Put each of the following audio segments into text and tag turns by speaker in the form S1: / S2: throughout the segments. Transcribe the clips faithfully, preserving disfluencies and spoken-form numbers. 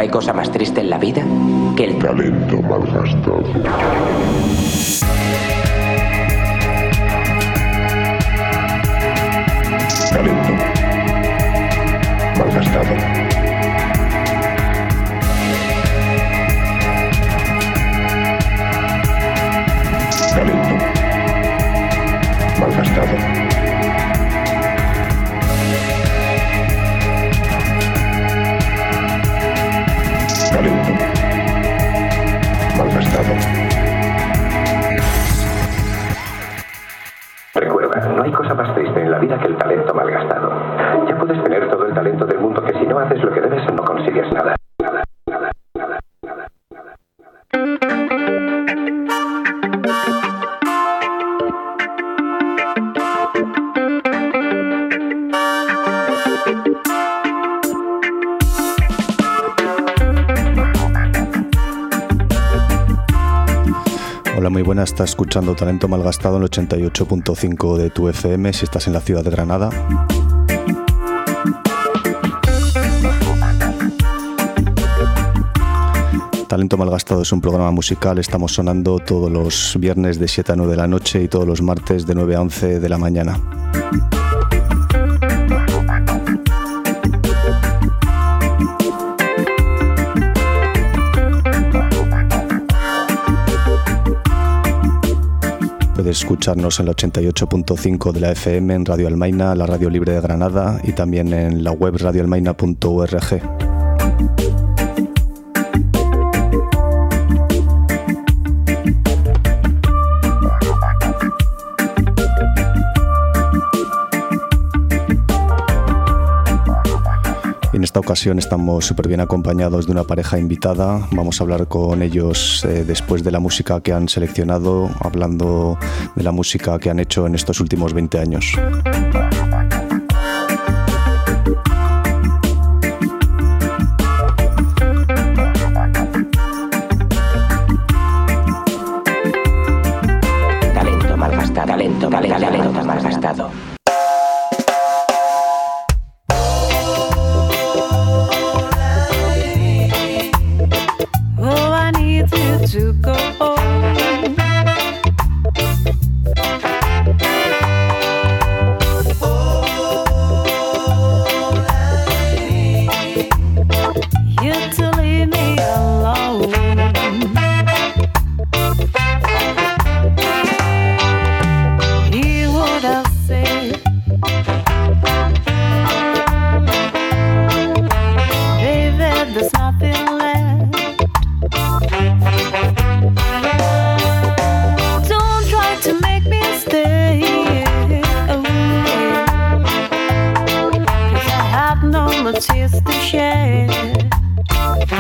S1: hay cosa más triste en la vida que el
S2: talento malgastado. Talento malgastado. Talento malgastado. Talento malgastado.
S3: Recuerda, no hay cosa más triste en la vida que el talento malgastado. Ya puedes tener todo el talento del mundo, que si no haces lo que debes no consigues nada. Nada, nada, nada, nada, nada.
S4: Hola, muy buenas, estás escuchando Talento Malgastado en el ochenta y ocho punto cinco de tu F M si estás en la ciudad de Granada. Talento Malgastado es un programa musical, estamos sonando todos los viernes de siete a nueve de la noche y todos los martes de nueve a once de la mañana. Puedes escucharnos en el ochenta y ocho punto cinco de la F M, en Radio Almaina, la radio libre de Granada, y también en la web radio almaina punto org. En esta ocasión estamos súper bien acompañados de una pareja invitada. Vamos a hablar con ellos eh, después de la música que han seleccionado, hablando de la música que han hecho en estos últimos veinte años.
S1: Talento malgastado, talento, talento, talento malgastado.
S5: To go home. You to leave me alone. Hear what I say. Baby, there's nothing left. Don't try to make me stay, oh, yeah. 'Cause I have no more tears to shed.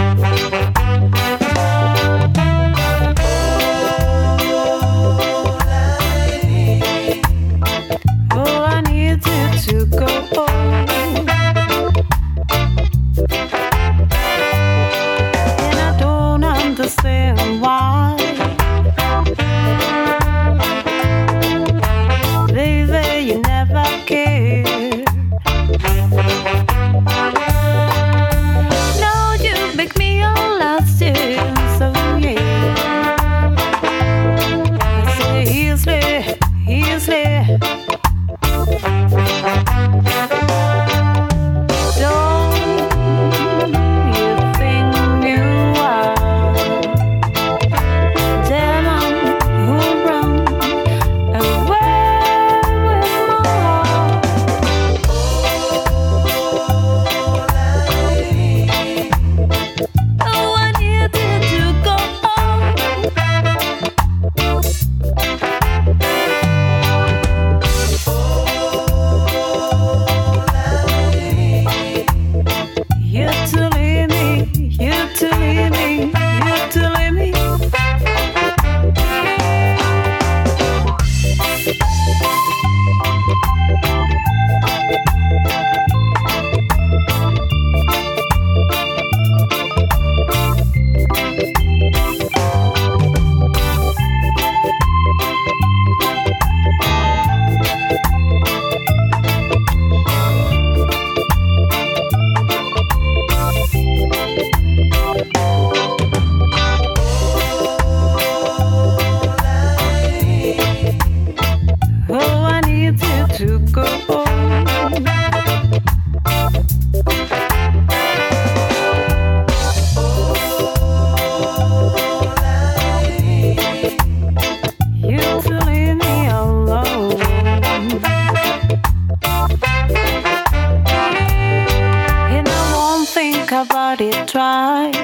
S5: nobody tries.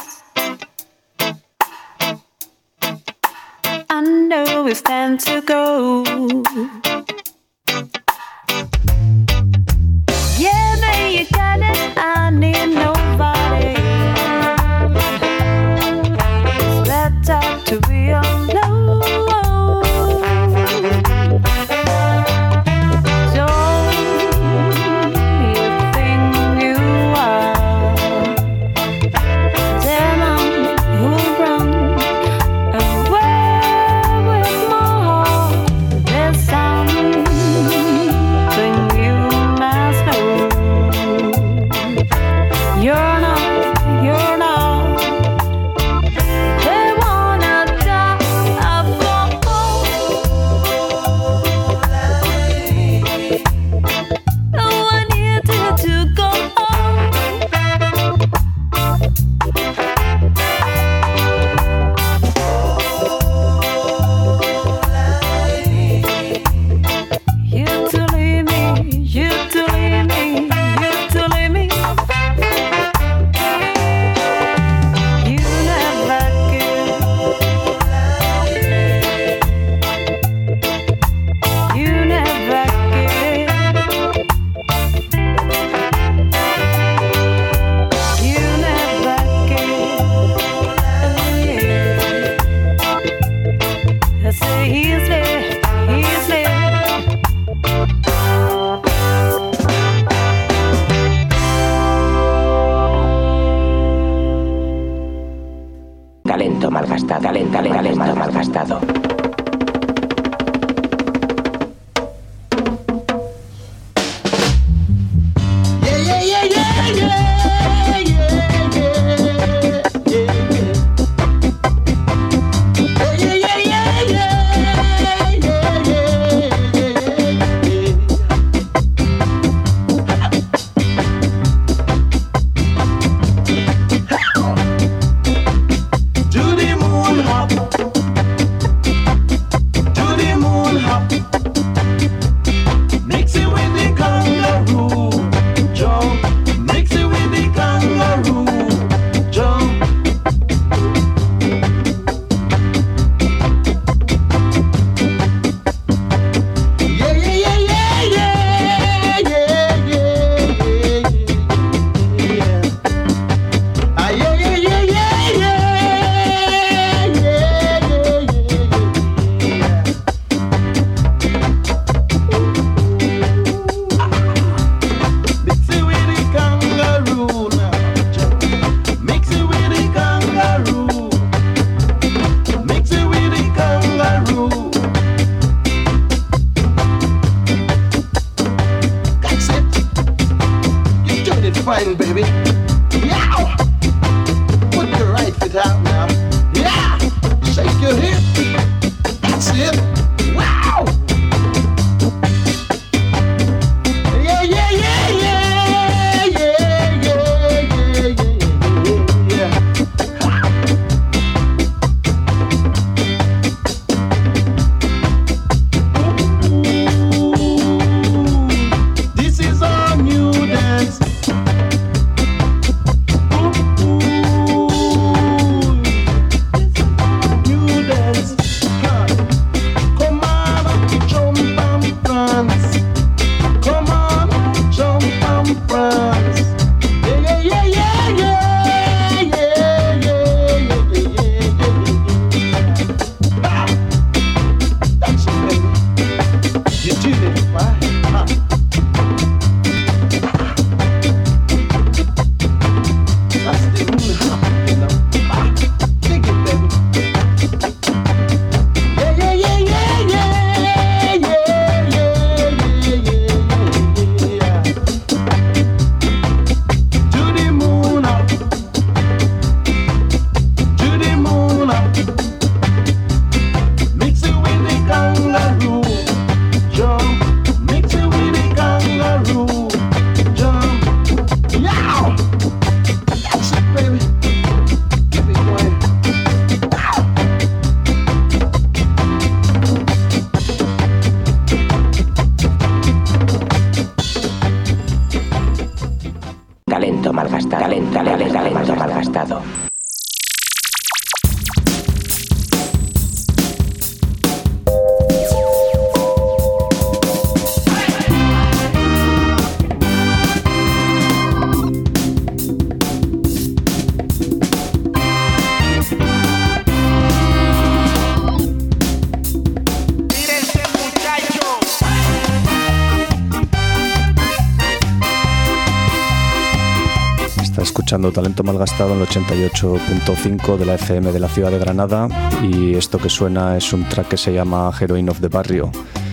S5: I know it's time to go. Yeah, man, you got it. I need nobody. It's that time to be alone.
S1: Talento malgastado, talento, talento malgastado.
S6: To the moon hop.
S1: malgastado.
S4: Escuchando Talento Malgastado en el ochenta y ocho punto cinco de la F M de la ciudad de Granada, y esto que suena es un track que se llama Heroine of the Barrio.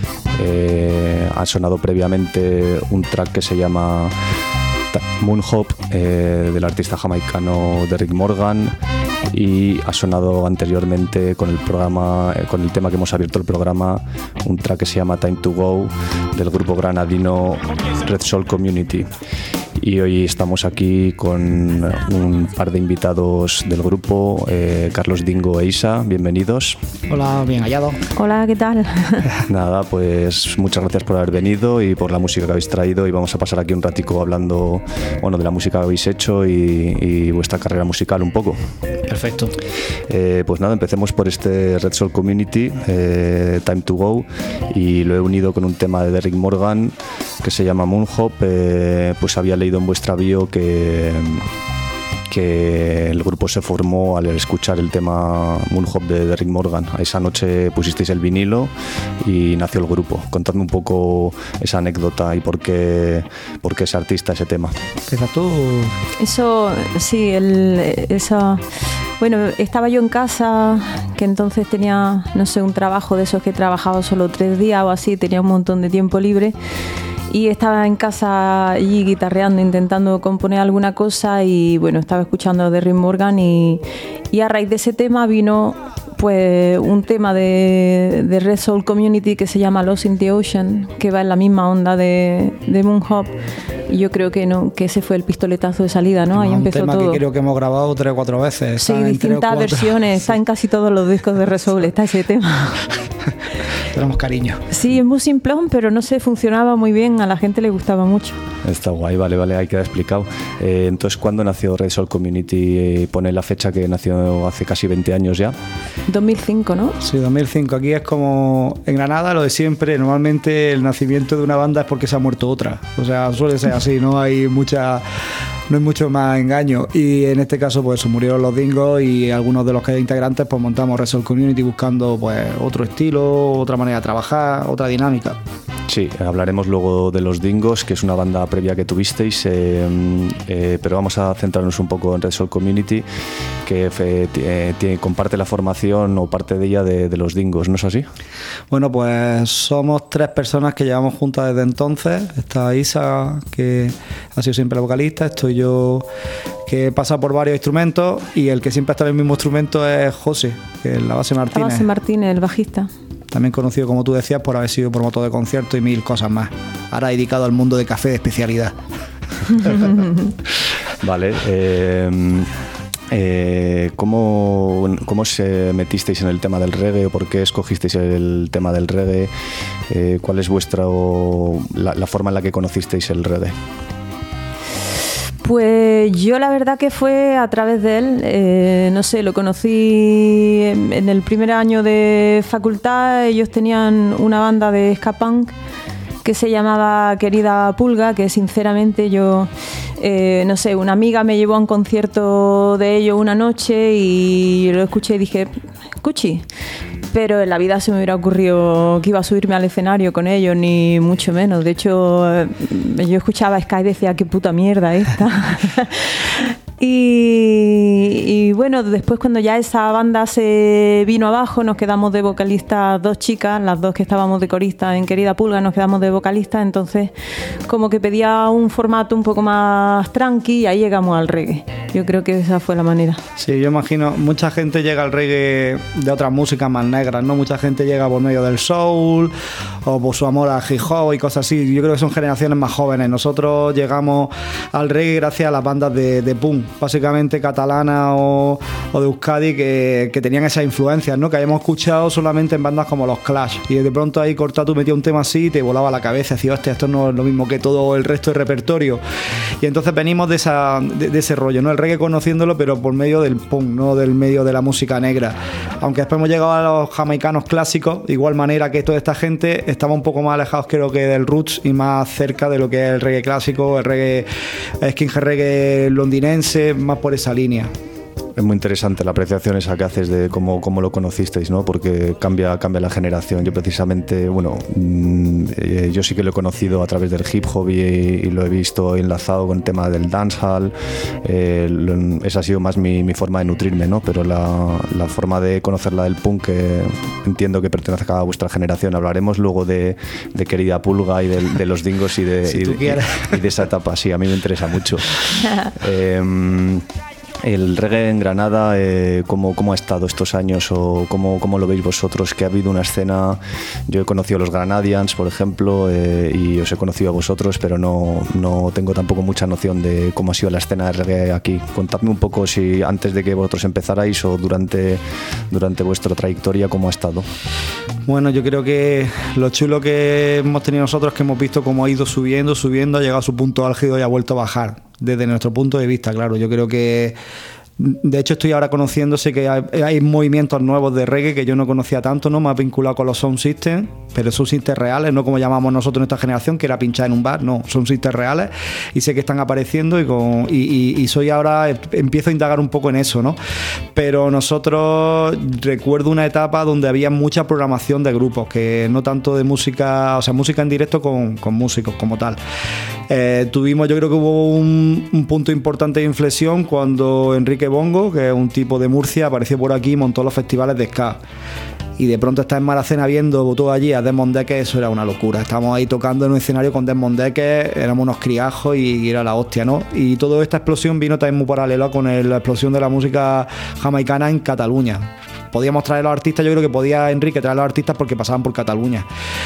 S4: Eh, ha sonado previamente un track que se llama Moonhop eh, del artista jamaicano Derrick Morgan, y ha sonado anteriormente con el programa, eh, con el tema que hemos abierto el programa, un track que se llama Time to Go del grupo granadino Red Soul Community. Y hoy estamos aquí con un par de invitados del grupo, eh, Carlos Dingo e Isa, bienvenidos.
S6: Hola, bien hallado.
S7: Hola, ¿qué tal?
S4: Nada, pues muchas gracias por haber venido y por la música que habéis traído, y vamos a pasar aquí un ratico hablando, bueno, de la música que habéis hecho y, y vuestra carrera musical un poco.
S6: Perfecto.
S4: Eh, pues nada, empecemos por este Red Soul Community, eh, Time to Go, y lo he unido con un tema de Derrick Morgan que se llama Moonhop. Eh, pues había leído en vuestra bio que, que el grupo se formó al escuchar el tema Moonhop de Derrick Morgan. A esa noche pusisteis el vinilo y nació el grupo. Contadme un poco esa anécdota y por qué, por qué ese artista, ese tema.
S6: ¿Empiezas tú?
S7: Eso, sí, el, esa... Bueno, estaba yo en casa, que entonces tenía, no sé, un trabajo de esos que trabajaba solo tres días o así, tenía un montón de tiempo libre. Y estaba en casa allí guitarreando, intentando componer alguna cosa, y bueno, estaba escuchando a Derrick Morgan, y, y a raíz de ese tema vino pues un tema de, de Red Soul Community que se llama Lost in the Ocean, que va en la misma onda de, de Moonhop, y yo creo que no, que ese fue el pistoletazo de salida, ¿no? Ahí
S6: un
S7: empezó
S6: tema
S7: todo.
S6: Que creo que hemos grabado tres o cuatro veces.
S7: Sí, distintas versiones, está en casi todos los discos de Red Soul, está ese tema.
S6: Tenemos cariño.
S7: Sí, es muy simplón, pero no sé, funcionaba muy bien, a la gente le gustaba mucho.
S4: Está guay, vale, vale, ahí queda explicado. Eh, entonces, ¿cuándo nació Red Soul Community? Eh, pone la fecha que nació hace casi veinte años ya.
S7: dos mil cinco, ¿no?
S6: Sí, dos mil cinco. Aquí es como en Granada, lo de siempre. Normalmente el nacimiento de una banda es porque se ha muerto otra. O sea, suele ser así, no hay mucha... No hay mucho más engaño, y en este caso pues murieron los Dingos, y algunos de los que hay integrantes pues montamos Red Soul Community buscando pues otro estilo, otra manera de trabajar, otra dinámica.
S4: Sí, hablaremos luego de los Dingos, que es una banda previa que tuvisteis, eh, eh, pero vamos a centrarnos un poco en Red Soul Community, que fe, t- t- comparte la formación o parte de ella de, de los Dingos, ¿no es así?
S6: Bueno, pues somos tres personas que llevamos juntas desde entonces. Está Isa, que ha sido siempre la vocalista, estoy yo, que pasa por varios instrumentos, y el que siempre está en el mismo instrumento es José, que es la base Martínez.
S7: La base Martínez, el bajista.
S6: También conocido, como tú decías, por haber sido promotor de conciertos y mil cosas más. Ahora dedicado al mundo de café de especialidad.
S4: Vale. Eh, eh, ¿cómo, ¿Cómo se metisteis en el tema del reggae, o por qué escogisteis el tema del reggae? Eh, ¿Cuál es vuestra la, la forma en la que conocisteis el reggae?
S7: Pues yo la verdad que fue a través de él, eh, no sé, lo conocí en, en el primer año de facultad. Ellos tenían una banda de ska punk que se llamaba Querida Pulga, que sinceramente yo, eh, no sé, una amiga me llevó a un concierto de ellos una noche y lo escuché y dije, Cuchi. Pero en la vida se me hubiera ocurrido que iba a subirme al escenario con ellos, ni mucho menos. De hecho, yo escuchaba Sky y decía, qué puta mierda esta. y, y bueno, después cuando ya esa banda se vino abajo, nos quedamos de vocalistas dos chicas, las dos que estábamos de coristas en Querida Pulga, nos quedamos de vocalistas. Entonces, como que pedía un formato un poco más tranqui, y ahí llegamos al reggae. Yo creo que esa fue la manera.
S6: Sí, yo imagino, mucha gente llega al reggae de otras músicas más negras, ¿no? Mucha gente llega por medio del soul o por su amor al hip hop y cosas así. Yo creo que son generaciones más jóvenes. Nosotros llegamos al reggae gracias a las bandas de, de punk, básicamente catalana o o, o de Euskadi que, que tenían esas influencias, ¿no? Que habíamos escuchado solamente en bandas como los Clash, y de pronto ahí Cortatu metía un tema así y te volaba la cabeza, decía, hostia, esto no es lo mismo que todo el resto del repertorio. Y entonces venimos de, esa, de, de ese rollo, ¿no? El reggae conociéndolo, pero por medio del punk, no del medio de la música negra. Aunque después hemos llegado a los jamaicanos clásicos, de igual manera que toda esta gente estaba un poco más alejados, creo que del roots y más cerca de lo que es el reggae clásico, el reggae skinhead reggae londinense, más por esa línea.
S4: Es muy interesante la apreciación esa que haces de cómo, cómo lo conocisteis, ¿no? Porque cambia, cambia la generación. Yo precisamente, bueno, eh, yo sí que lo he conocido a través del hip hop y, y lo he visto enlazado con el tema del dancehall. Eh, lo, esa ha sido más mi, mi forma de nutrirme, ¿no? Pero la, la forma de conocerla del punk, que entiendo que pertenece a vuestra generación. Hablaremos luego de, de Querida Pulga y de, de los Dingos y de,
S6: si
S4: y, de, y, y de esa etapa. Sí, a mí me interesa mucho. eh, El reggae en Granada, eh, ¿cómo, ¿cómo ha estado estos años o cómo, cómo lo veis vosotros? Que ha habido una escena, yo he conocido a los Granadians, por ejemplo, eh, y os he conocido a vosotros, pero no, no tengo tampoco mucha noción de cómo ha sido la escena de reggae aquí. Contadme un poco si antes de que vosotros empezarais o durante, durante vuestra trayectoria, ¿cómo ha estado?
S6: Bueno, yo creo que lo chulo que hemos tenido nosotros es que hemos visto cómo ha ido subiendo, subiendo, ha llegado a su punto álgido y ha vuelto a bajar. Desde nuestro punto de vista, claro. Yo creo que, de hecho, estoy ahora conociéndose que hay, hay movimientos nuevos de reggae que yo no conocía tanto, ¿no? Más vinculado con los sound systems, pero sound systems reales, no como llamamos nosotros en esta generación, que era pinchar en un bar, no, sound systems reales, y sé que están apareciendo y, con, y, y, y soy ahora, empiezo a indagar un poco en eso, ¿no? Pero nosotros recuerdo una etapa donde había mucha programación de grupos, que no tanto de música, o sea, música en directo con, con músicos como tal. Eh, tuvimos, yo creo que hubo un, un punto importante de inflexión cuando Enrique Bongo, que es un tipo de Murcia, apareció por aquí y montó los festivales de ska. Y de pronto estar en Maracena viendo todo allí a Desmond Decker, eso era una locura. Estábamos ahí tocando en un escenario con Desmond Decker, éramos unos criajos y era la hostia, ¿no? Y toda esta explosión vino también muy paralela con el, la explosión de la música jamaicana en Cataluña. Podíamos traer a los artistas, yo creo que podía Enrique traer a los artistas porque pasaban por Cataluña.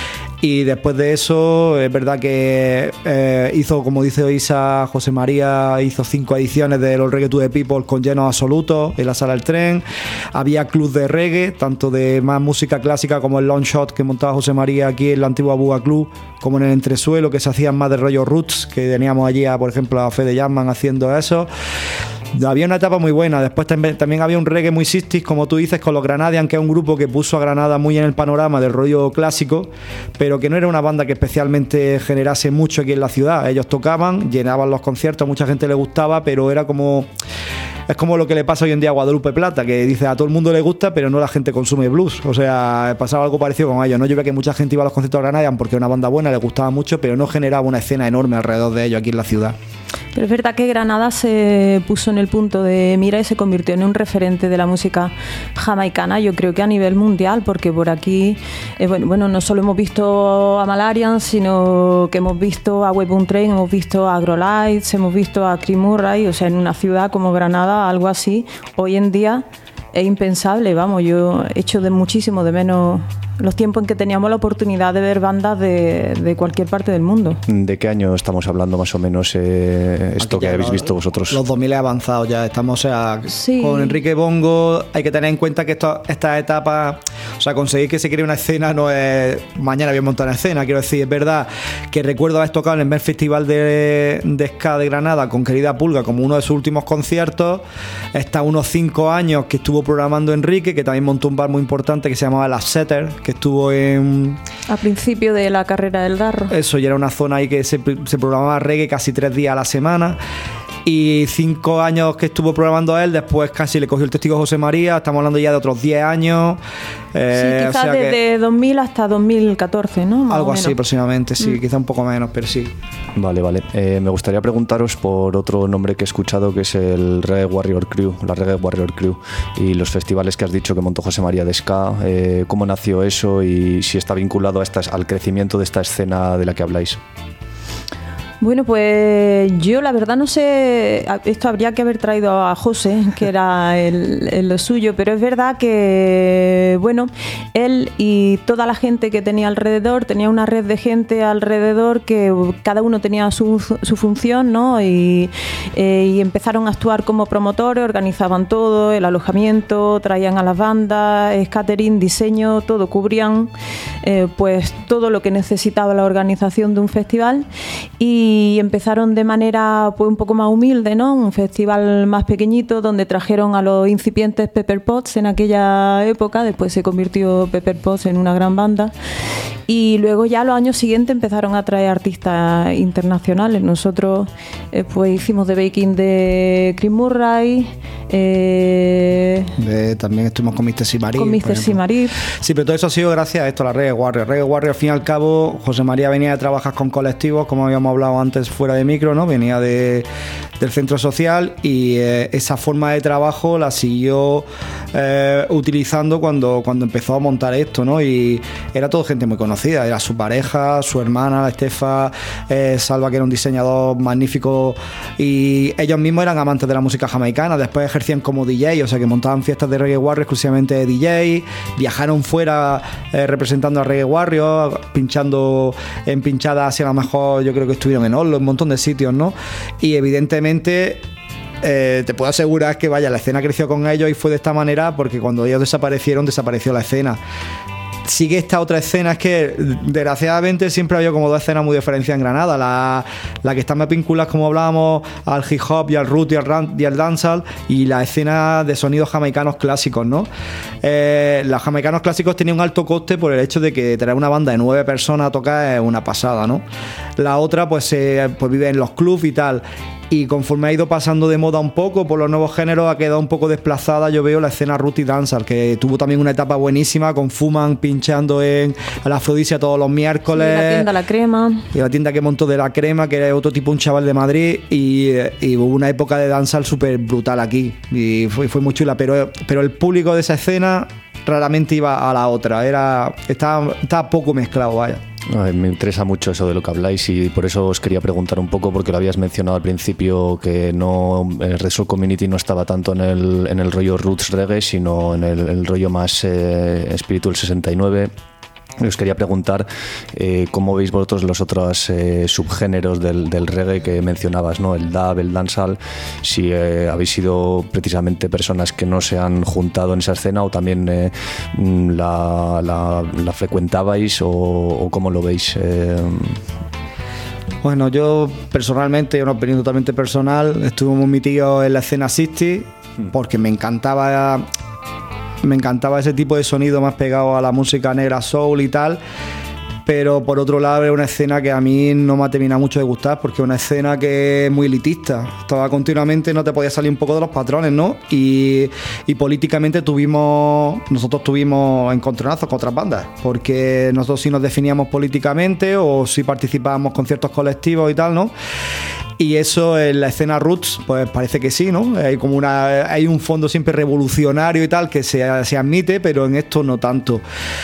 S6: Y después de eso, es verdad que eh, hizo, como dice Isa, José María hizo cinco ediciones de los Reggae to the People con llenos absolutos en la Sala del Tren. Había clubs de reggae, tanto de más música clásica como el Long Shot que montaba José María aquí en la antigua Buga Club, como en el Entresuelo, que se hacían más de rollo roots, que teníamos allí, a, por ejemplo, a Fede Jackman haciendo eso. Había una etapa muy buena. Después también, también había un reggae muy sixties, como tú dices, con los Granadians, que es un grupo que puso a Granada muy en el panorama del rollo clásico, pero que no era una banda que especialmente generase mucho aquí en la ciudad. Ellos tocaban, llenaban los conciertos, a mucha gente le gustaba, pero era como... Es como lo que le pasa hoy en día a Guadalupe Plata, que dice a todo el mundo le gusta, pero no la gente consume blues. O sea, pasaba algo parecido con ellos, ¿no? Yo veía que mucha gente iba a los conciertos de Granadians porque era una banda buena, les gustaba mucho, pero no generaba una escena enorme alrededor de ellos aquí en la ciudad.
S7: Pero es verdad que Granada se puso en el punto de mira y se convirtió en un referente de la música jamaicana, yo creo que a nivel mundial, porque por aquí, eh, bueno, bueno, no solo hemos visto a Malarian, sino que hemos visto a Waypoint Train, hemos visto a Agrolites, hemos visto a Chris Murray, o sea, en una ciudad como Granada, algo así, hoy en día es impensable, vamos, yo echo de muchísimo de menos los tiempos en que teníamos la oportunidad de ver bandas de, de cualquier parte del mundo.
S4: ¿De qué año estamos hablando más o menos eh, esto que habéis visto vosotros?
S6: Los dos mil avanzados ya estamos, o sea,
S7: sí.
S6: Con Enrique Bongo hay que tener en cuenta que esto, esta etapa, o sea, conseguir que se cree una escena no es mañana voy a montar una escena, quiero decir, es verdad que recuerdo haber tocado en el primer festival de, de ska de Granada con Querida Pulga como uno de sus últimos conciertos, está unos cinco años que estuvo programando Enrique, que también montó un bar muy importante que se llamaba La Setter, que estuvo en...
S7: A principio de la carrera del Darro.
S6: Eso, y era una zona ahí que se, se programaba reggae casi tres días a la semana. Y cinco años que estuvo programando a él, después casi le cogió el testigo José María, estamos hablando ya de otros diez años.
S7: Eh, sí, quizás o sea desde que, dos mil hasta dos mil catorce, ¿no? Más
S6: algo así aproximadamente, sí, mm. quizá un poco menos, pero sí.
S4: Vale, vale. Eh, me gustaría preguntaros por otro nombre que he escuchado, que es el Reggae Warrior Crew, la Reggae Warrior Crew, y los festivales que has dicho que montó José María de ska. Eh, ¿Cómo nació eso y si está vinculado a estas, al crecimiento de esta escena de la que habláis?
S7: Bueno, pues yo la verdad no sé, esto habría que haber traído a José, que era el, el lo suyo, pero es verdad que, bueno, él y toda la gente que tenía alrededor, tenía una red de gente alrededor que cada uno tenía su, su función, ¿no? Y, eh, y empezaron a actuar como promotores, organizaban todo, el alojamiento, traían a las bandas, catering, diseño, todo, cubrían eh, pues todo lo que necesitaba la organización de un festival. Y empezaron de manera pues un poco más humilde, ¿no? Un festival más pequeñito donde trajeron a los incipientes Pepper Potts en aquella época. Después se convirtió Pepper Potts en una gran banda. Y luego ya los años siguientes empezaron a traer artistas internacionales. Nosotros eh, pues hicimos The Baking de Chris Murray. Eh,
S6: de, también estuvimos con mister Simarip.
S7: Con mister Simarip.
S6: Sí, pero todo eso ha sido gracias a esto, a la Reggae Warrior. Reggae Warrior, al fin y al cabo, José María venía de trabajar con colectivos, como habíamos hablado antes fuera de micro, ¿no? Venía de, del centro social y eh, esa forma de trabajo la siguió eh, utilizando cuando, cuando empezó a montar esto, ¿no? Y era todo gente muy conocida. Era su pareja, su hermana, la Estefa, eh, Salva, que era un diseñador magnífico, y ellos mismos eran amantes de la música jamaicana. Después ejercían como D J, o sea que montaban fiestas de Reggae Warrior exclusivamente de D J, viajaron fuera eh, representando a Reggae Warrior, pinchando en pinchadas, así a lo mejor yo creo que estuvieron en Oslo, en un montón de sitios, ¿no? Y evidentemente Eh, te puedo asegurar que vaya, la escena creció con ellos y fue de esta manera porque cuando ellos desaparecieron, desapareció la escena. Sigue esta otra escena, es que desgraciadamente siempre ha habido como dos escenas muy diferenciadas en Granada, la, la que está más vinculada, como hablábamos, al hip hop y al root y al, ran, y al dancehall, y la escena de sonidos jamaicanos clásicos, ¿no? Eh, los jamaicanos clásicos tenían un alto coste por el hecho de que traer una banda de nueve personas a tocar es una pasada, ¿no? La otra pues, eh, pues vive en los clubs y tal. Y conforme ha ido pasando de moda un poco por los nuevos géneros, ha quedado un poco desplazada, yo veo, la escena root y dancehall, que tuvo también una etapa buenísima con Fuman pinchando en la Afrodisia todos los miércoles.
S7: Sí, la tienda La Crema.
S6: Y la tienda que montó de La Crema, que era otro tipo, un chaval de Madrid, y, y hubo una época de dancehall súper brutal aquí, y fue, fue muy chula, pero, pero el público de esa escena raramente iba a la otra, era estaba, estaba poco mezclado, vaya.
S4: Me interesa mucho eso de lo que habláis y por eso os quería preguntar un poco, porque lo habías mencionado al principio, que no, el Red Soul Community no estaba tanto en el, en el rollo roots reggae, sino en el, el rollo más eh, Spiritual sesenta y nueve. Os quería preguntar eh, cómo veis vosotros los otros eh, subgéneros del, del reggae que mencionabas, ¿no? El dub, el dancehall, si eh, habéis sido precisamente personas que no se han juntado en esa escena o también eh, la, la, la frecuentabais o, o cómo lo veis. Eh,
S6: Bueno, yo personalmente, una opinión totalmente personal, estuve muy metido en la escena sesenta porque me encantaba... Me encantaba ese tipo de sonido más pegado a la música negra soul y tal, pero por otro lado es una escena que a mí no me ha terminado mucho de gustar porque es una escena que es muy elitista. Estaba continuamente, no te podías salir un poco de los patrones, ¿no? Y, y políticamente tuvimos, nosotros tuvimos encontronazos con otras bandas, porque nosotros sí nos definíamos políticamente o sí participábamos con ciertos colectivos y tal, ¿no? Y eso en la escena roots, pues parece que sí, ¿no? Hay como una, hay un fondo siempre revolucionario y tal que se, se admite, pero en esto no tanto.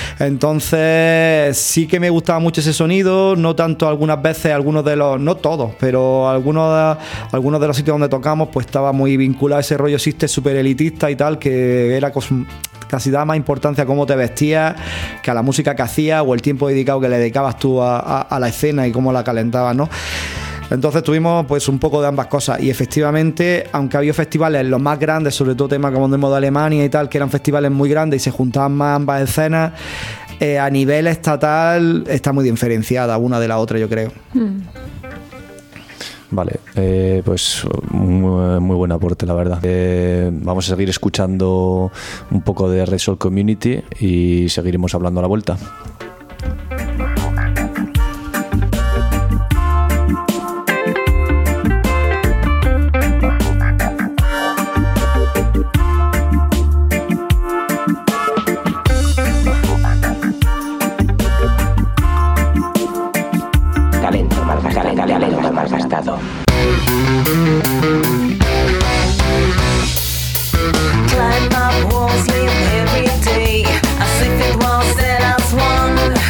S6: Entonces sí que me gustaba mucho ese sonido, no tanto algunas veces, algunos de los, no todos, pero algunos, algunos de los sitios donde tocamos, pues estaba muy vinculado a ese rollo existe súper elitista y tal, que era cos- casi da más importancia a cómo te vestías que a la música que hacías o el tiempo dedicado que le dedicabas tú a, a, a la escena y cómo la calentabas, ¿no? Entonces tuvimos pues un poco de ambas cosas y efectivamente, aunque había festivales los más grandes, sobre todo temas como de Alemania y tal, que eran festivales muy grandes y se juntaban más ambas escenas, eh, a nivel estatal está muy diferenciada una de la otra, yo creo.
S7: Mm.
S4: Vale, eh, pues muy, muy buen aporte, la verdad. Eh, vamos a seguir escuchando un poco de Red Soul Community y seguiremos hablando a la vuelta.
S1: Talento malgastado. Talento malgastado.
S5: Climb up walls, live every day. I sleep with walls that I swung.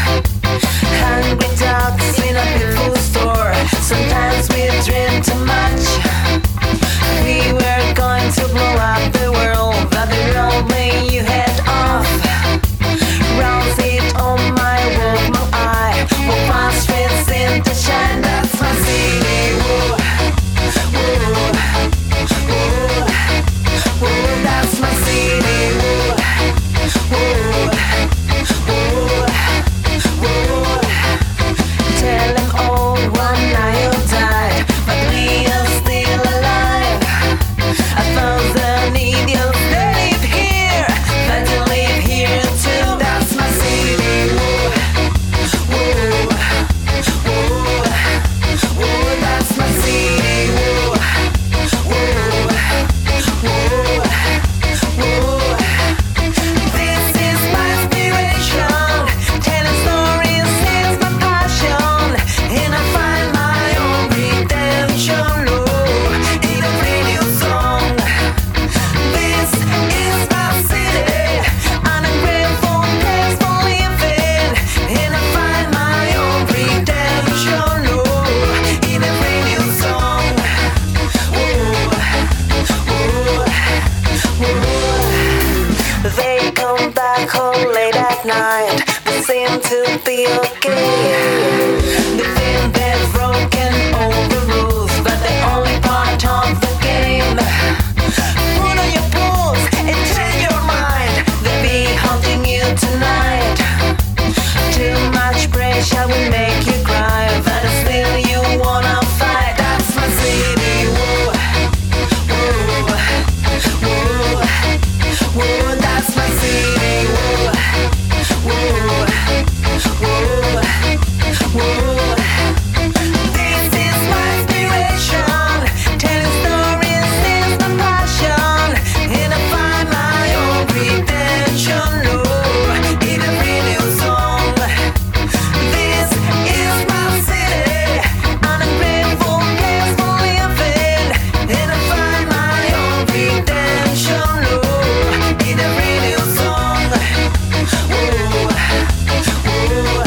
S5: seem to be okay. They think they're broken all the rules, but they're only part of the game. Put on your pulse and change your mind. They'll be haunting you tonight. Too much pressure will make you cry, but still you wanna fight. That's my city, whoa, whoa, whoa, whoa. That's my city, whoa, whoa, whoa, whoa. This is my inspiration, telling stories is my passion, and I find my own redemption. No, in every new song. This is my city, an ungrateful place for living, and I find my own redemption. No, in every new song. Whoa, whoa,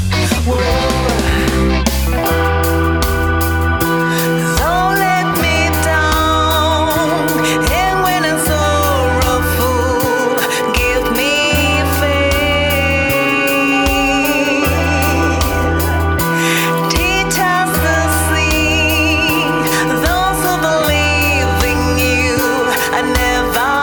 S5: whoa. Don't let me down, and when I'm sorrowful, give me faith. Teach us to see those who believe in you are never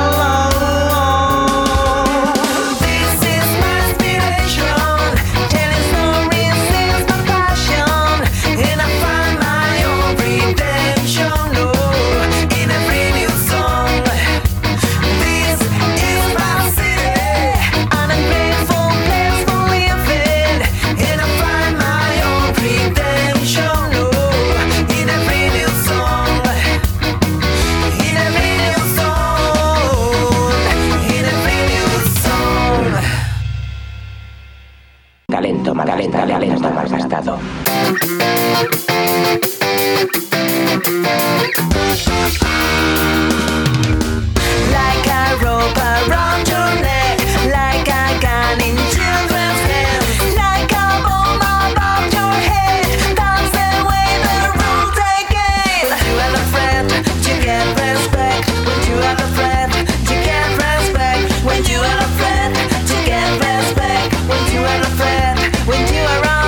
S5: alone. This is my inspiration, telling stories is my passion, and I find my own redemption. No, in every new song. This is my city, an ungrateful place for living, and I find my own redemption. No, in every new song. In every new song. In every new song.
S1: Talento mal, talento, talento malgastado.
S5: Like a rope around your neck, like a gun in children's hands, like a bomb above your head. That's the way the rules again. When you are a friend, you get respect. When you are a friend, you get respect. When you are a friend, you get respect. When you are a friend, when you are a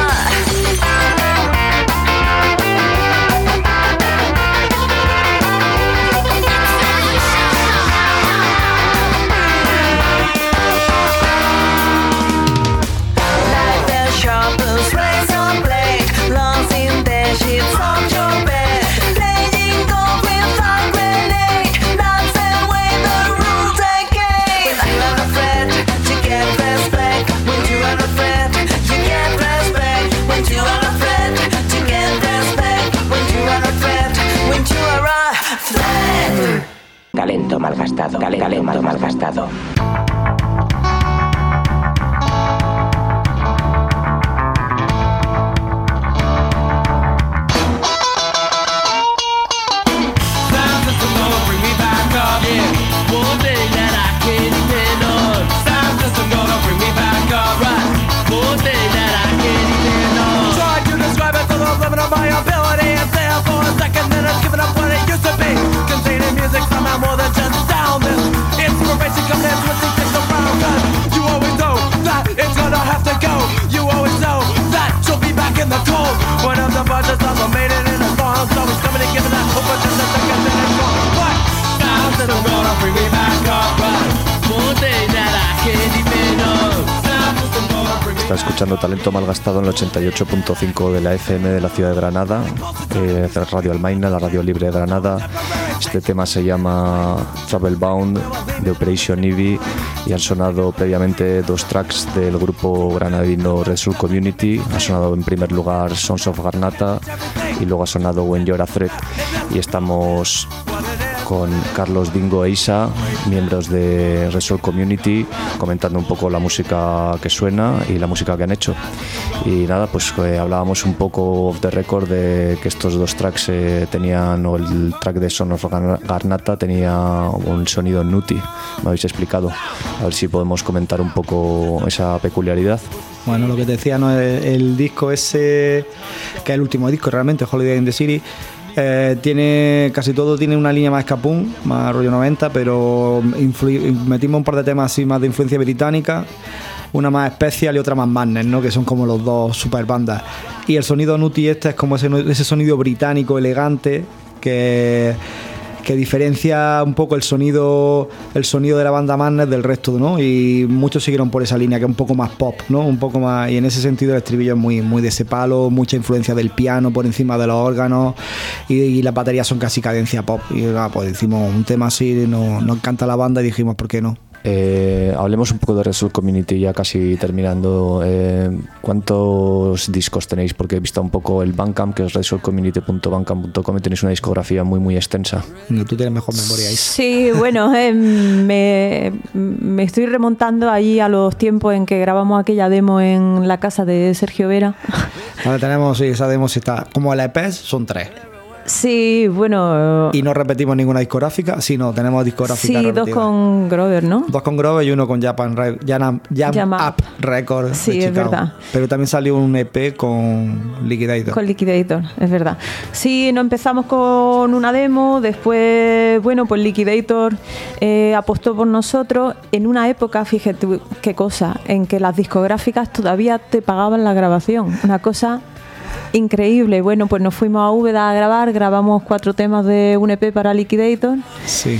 S5: like the sharpest razor blade, lost in the sheets of your bed, playing golf with a grenade. That's the way the rules again. When you are a friend, you get respect. When you are a friend, you get respect. When you are a friend, you get respect. When you are a friend, when you are a friend.
S1: Talento malgastado, tale- talento malgastado.
S8: Sounds just gonna bring me back up. Yeah, one thing that I can't depend on. Sounds just gonna bring me back up. Right, one thing that I can't depend on. Try to describe it to the limit of my ability, and there for a second, then I've given up what it used to be. Containing music somehow more than just soundness. Inspiration comes in twisting things around. 'Cause you always know that it's gonna have to go. You always know that you'll be back in the cold. One of the budgets of a made it in a song, so it's coming and giving that hope, but just a second, then it's gone. But sounds that are gonna bring me back up. Right, one thing that I can't depend on. Sounds that are gonna bring me
S4: Está escuchando Talento Malgastado en el ochenta y ocho punto cinco de la F M de la ciudad de Granada, eh, Radio Almaina, la radio libre de Granada. Este tema se llama Travel Bound de Operation Ivy y han sonado previamente dos tracks del grupo granadino Red Soul Community. Ha sonado en primer lugar Sons of Garnata y luego ha sonado When You're a Threat. Y estamos con Carlos, Dingo e Isa, miembros de Red Soul Community, comentando un poco la música que suena y la música que han hecho. Y nada, pues eh, hablábamos un poco off the record de que estos dos tracks eh, tenían, o el track de Son of Garnata tenía un sonido nutty, me habéis explicado. A ver si podemos comentar un poco esa peculiaridad.
S6: Bueno, lo que te decía, ¿no? el, el disco ese, que es el último disco realmente, Holiday in the City, eh, tiene casi todo tiene una línea más escapún, más rollo noventa, pero influ- metimos un par de temas así más de influencia británica. una más especial y otra más madness, ¿no? Que son como los dos super bandas. Y el sonido Nutty este es como ese, ese sonido británico elegante que que diferencia un poco el sonido el sonido de la banda Madness del resto, ¿no? Y muchos siguieron por esa línea, que es un poco más pop, ¿no? Un poco más, y en ese sentido el estribillo es muy, muy de ese palo, mucha influencia del piano por encima de los órganos, y, y las baterías son casi cadencia pop. Y ah, pues decimos un tema así, nos, nos encanta la banda y dijimos, ¿por qué no?
S4: Eh, hablemos un poco de Red Soul Community, ya casi terminando. Eh, ¿Cuántos discos tenéis? Porque he visto un poco el Bandcamp, que es red soul community punto bandcamp punto com, y tenéis una discografía muy muy extensa.
S6: Tú tienes mejor memoria ahí.
S7: Sí, bueno, eh, me, me estoy remontando ahí a los tiempos en que grabamos aquella demo en la casa de Sergio Vera.
S6: Ahora tenemos, sí, esa demo sí está. Como la E P son tres.
S7: Sí, bueno.
S6: Y no repetimos ninguna discográfica, sí, no, tenemos discográfica
S7: Sí,
S6: repetida.
S7: dos con Grover, ¿no?
S6: Dos con Grover y uno con Japan Re- Jam, Jam,
S7: Jam
S6: Up,
S7: Up.
S6: Records
S7: Sí,
S6: de
S7: es
S6: Chicago.
S7: verdad.
S6: Pero también salió un E P con Liquidator.
S7: Con Liquidator, es verdad. Sí, no empezamos con una demo, después, bueno, pues Liquidator eh, apostó por nosotros en una época, fíjate qué cosa, en que las discográficas todavía te pagaban la grabación. Una cosa increíble. Bueno, pues nos fuimos a Úbeda a grabar, grabamos cuatro temas de un E P para Liquidator
S6: Sí,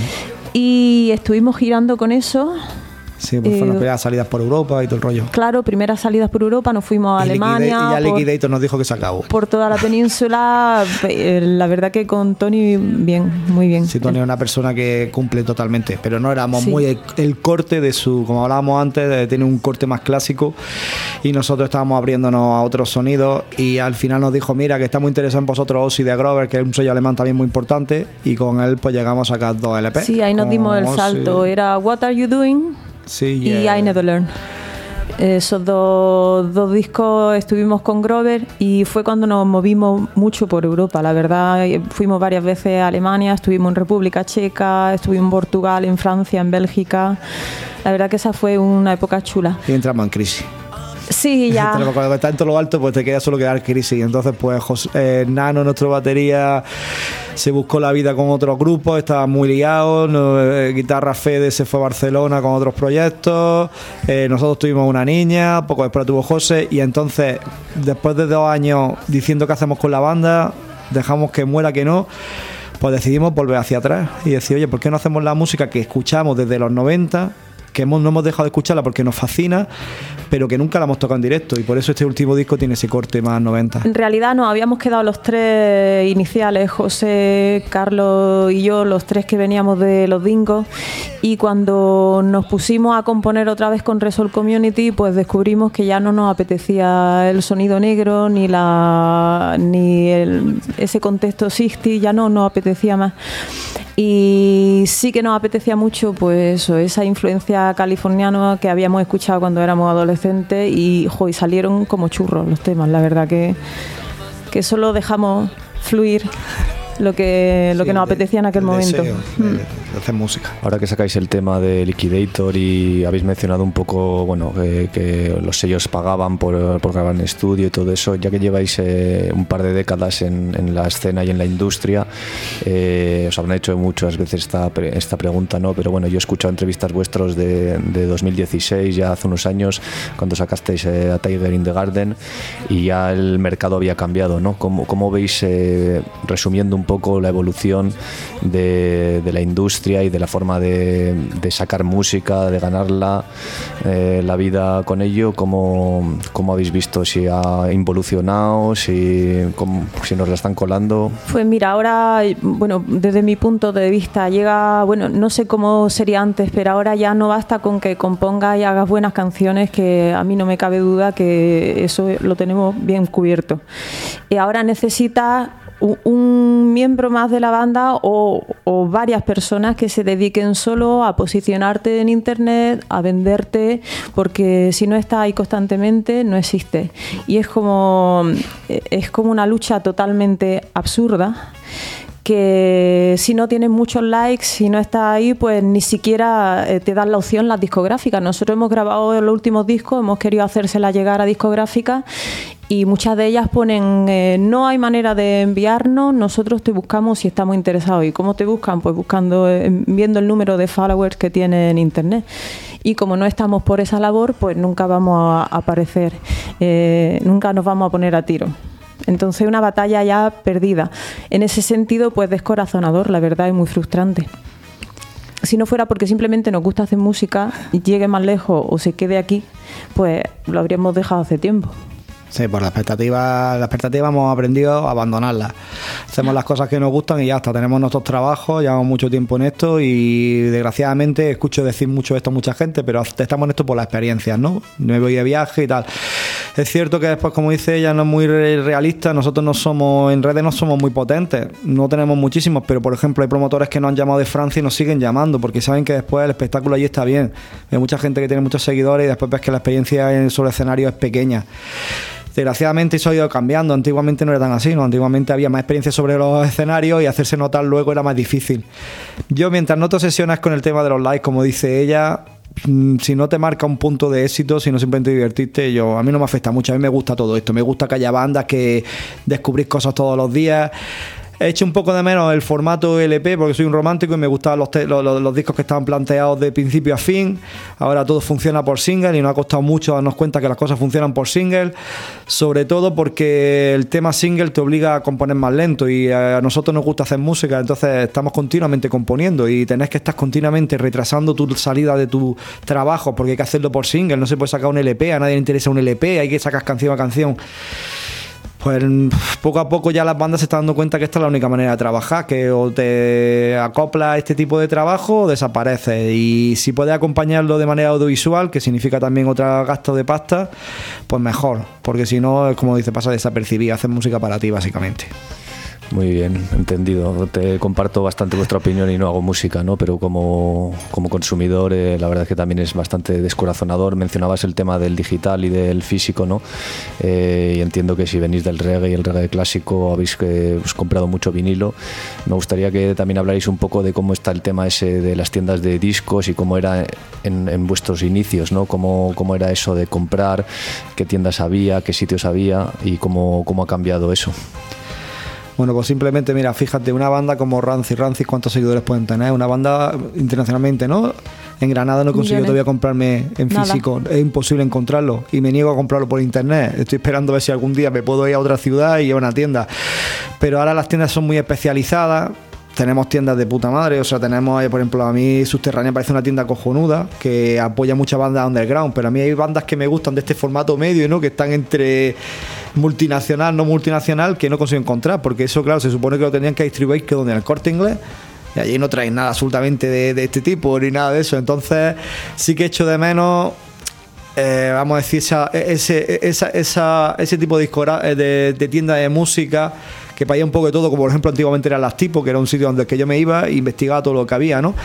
S7: y estuvimos girando con eso.
S6: sí, pues
S7: Eh,
S6: fueron las primeras salidas por Europa y todo el rollo.
S7: Claro, primeras salidas por Europa, nos fuimos a
S6: Y
S7: Alemania.
S6: Liquida- y ya
S7: por-
S6: Liquidator nos dijo que se acabó.
S7: por toda la península. Eh, la verdad que con Tony bien, muy bien.
S6: Sí, Tony es una persona que cumple totalmente, pero no éramos
S7: Sí.
S6: muy el, el corte de su, como hablábamos antes, de- tiene un corte más clásico, y nosotros estábamos abriéndonos a otros sonidos, y al final nos dijo, mira, que está muy interesado en vosotros Ozzy de Grover, que es un sello alemán también muy importante, y con él pues llegamos a sacar dos L P.
S7: Sí, ahí nos
S6: con
S7: dimos el
S6: Ozzy.
S7: salto. Era What Are You Doing
S6: Sí,
S7: y
S6: yeah.
S7: I Never Learn. Esos dos, dos discos estuvimos con Grover y fue cuando nos movimos mucho por Europa, la verdad. Fuimos varias veces a Alemania, estuvimos en República Checa, estuvimos en Portugal, en Francia, en Bélgica. La verdad que esa fue una época chula.
S6: Y entramos en crisis.
S7: Sí, ya.
S6: Pero cuando estás en todo lo alto, pues te queda solo quedar crisis. Entonces, pues José, eh, Nano, nuestro batería, se buscó la vida con otros grupos, estaba muy liado. No, eh, Guitarra Fede se fue a Barcelona con otros proyectos. Eh, nosotros tuvimos una niña, poco después la tuvo José. Y entonces, después de dos años diciendo qué hacemos con la banda, dejamos que muera, que no, pues decidimos volver hacia atrás y decir, oye, ¿por qué no hacemos la música que escuchamos desde los noventa? Que hemos, no hemos dejado de escucharla porque nos fascina, pero que nunca la hemos tocado en directo, y por eso este último disco tiene ese corte más noventa.
S7: En realidad nos habíamos quedado los tres iniciales, José, Carlos y yo, los tres que veníamos de Los Dingos, y cuando nos pusimos a componer otra vez con Red Soul Community, pues descubrimos que ya no nos apetecía el sonido negro ni la ni el, ese contexto sesenta, ya no nos apetecía más. Y sí que nos apetecía mucho, pues eso, esa influencia californiana que habíamos escuchado cuando éramos adolescentes, y, jo, y salieron como churros los temas. La verdad que, que solo dejamos fluir lo que, lo
S6: Sí,
S7: que nos
S6: de-
S7: apetecía en aquel
S6: el
S7: momento.
S6: deseo de- de hacer música.
S4: Ahora que sacáis el tema de Liquidator y habéis mencionado un poco, bueno, que, que los sellos pagaban por, por grabar en estudio y todo eso, ya que lleváis eh, un par de décadas en, en la escena y en la industria, eh, os habrán hecho muchas veces esta, pre- esta pregunta, ¿no? Pero bueno, yo he escuchado entrevistas vuestros de, de dos mil dieciséis, ya hace unos años, cuando sacasteis eh, a Tiger in the Garden, y ya el mercado había cambiado, ¿no? ¿Cómo, cómo veis, eh, resumiendo un poco la evolución de, de la industria y de la forma de, de sacar música, de ganarla, eh, la vida con ello? ¿Cómo, cómo habéis visto? ¿Si ha involucionado? ¿Si, cómo- si nos la están colando?
S7: Pues mira, ahora, bueno, desde mi punto de vista, llega, bueno, no sé cómo sería antes, pero ahora ya no basta con que compongas y hagas buenas canciones, que a mí no me cabe duda que eso lo tenemos bien cubierto. Y ahora necesitas u- un miembro más de la banda o, o varias personas que se dediquen solo a posicionarte en internet, a venderte, porque si no estás ahí constantemente no existe. Y es como, es como una lucha totalmente absurda, que si no tienes muchos likes, si no estás ahí, pues ni siquiera eh, te dan la opción las discográficas. Nosotros hemos grabado los últimos discos, hemos querido hacérsela llegar a discográficas y muchas de ellas ponen eh, no hay manera de enviarnos, nosotros te buscamos si estamos interesados. ¿Y cómo te buscan? Pues buscando, eh, viendo el número de followers que tiene en internet. Y como no estamos por esa labor, pues nunca vamos a aparecer, eh, nunca nos vamos a poner a tiro. Entonces una batalla ya perdida. En ese sentido, pues descorazonador, la verdad, es muy frustrante. Si no fuera porque simplemente nos gusta hacer música y llegue más lejos o se quede aquí, pues lo habríamos dejado hace tiempo.
S6: Sí, por la expectativa, la expectativa hemos aprendido a abandonarla. Hacemos las cosas que nos gustan y ya está. Tenemos nuestros trabajos, llevamos mucho tiempo en esto y desgraciadamente escucho decir mucho esto a mucha gente, pero estamos en esto por las experiencias, ¿no? Me voy de viaje y tal. Es cierto que después, como dice ella, no es muy realista. Nosotros no somos, en redes no somos muy potentes, no tenemos muchísimos, pero por ejemplo hay promotores que nos han llamado de Francia y nos siguen llamando porque saben que después el espectáculo allí está bien. Hay mucha gente que tiene muchos seguidores y después ves que la experiencia en sobre escenario es pequeña. Desgraciadamente eso ha ido cambiando. Antiguamente no era tan así, ¿no? Antiguamente había más experiencia sobre los escenarios y hacerse notar luego era más difícil. Yo, mientras no te obsesionas con el tema de los likes, como dice ella, si no te marca un punto de éxito, si no simplemente divertirte, yo, a mí no me afecta mucho. A mí me gusta todo esto, me gusta que haya bandas, que descubrís cosas todos los días. He hecho un poco de menos el formato L P porque soy un romántico y me gustaban los, te- los, los, los discos que estaban planteados de principio a fin. Ahora todo funciona por single y nos ha costado mucho darnos cuenta que las cosas funcionan por single, sobre todo porque el tema single te obliga a componer más lento y a nosotros nos gusta hacer música, entonces estamos continuamente componiendo y tenés que estar continuamente retrasando tu salida de tu trabajo porque hay que hacerlo por single, no se puede sacar un L P, a nadie le interesa un L P, hay que sacar canción a canción. Pues poco a poco ya las bandas se están dando cuenta que esta es la única manera de trabajar, que o te acoplas a este tipo de trabajo o desapareces. Y si puedes acompañarlo de manera audiovisual, que significa también otro gasto de pasta, pues mejor, porque si no, es como dice, pasa desapercibida, hacer música para ti básicamente.
S4: Muy bien, entendido. Te comparto bastante vuestra opinión y no hago música, ¿no? Pero como, como consumidor, eh, la verdad es que también es bastante descorazonador. Mencionabas el tema del digital y del físico, ¿no? Eh, y entiendo que si venís del reggae y el reggae clásico habéis eh, pues, comprado mucho vinilo. Me gustaría que también hablarais un poco de cómo está el tema ese de las tiendas de discos y cómo era en, en vuestros inicios, ¿no? Cómo, cómo era eso de comprar, qué tiendas había, qué sitios había y cómo, cómo ha cambiado eso.
S6: Bueno, pues simplemente, mira, fíjate, una banda como Rancid, Rancid, ¿cuántos seguidores pueden tener? Una banda internacionalmente, ¿no? En Granada no he conseguido
S7: Millones.
S6: todavía comprarme en
S7: Nada.
S6: físico, es imposible encontrarlo y me niego a comprarlo por internet. Estoy esperando a ver si algún día me puedo ir a otra ciudad y ir a una tienda. Pero ahora las tiendas son muy especializadas. Tenemos tiendas de puta madre, o sea, tenemos, por ejemplo, a mí Subterránea parece una tienda cojonuda que apoya muchas bandas underground, pero a mí hay bandas que me gustan de este formato medio, ¿no? Que están entre multinacional, no multinacional, que no consigo encontrar, porque eso, claro, se supone que lo tenían que distribuir que donde en el Corte Inglés, y allí no traen nada absolutamente de, de este tipo, ni nada de eso. Entonces, sí que echo de menos... Eh, vamos a decir, esa, ese, esa, esa, ese tipo de, discora, de, de tienda de música que paía un poco de todo, como por ejemplo antiguamente eran las Tipo, que era un sitio donde que yo me iba e investigaba todo lo que había, ¿no?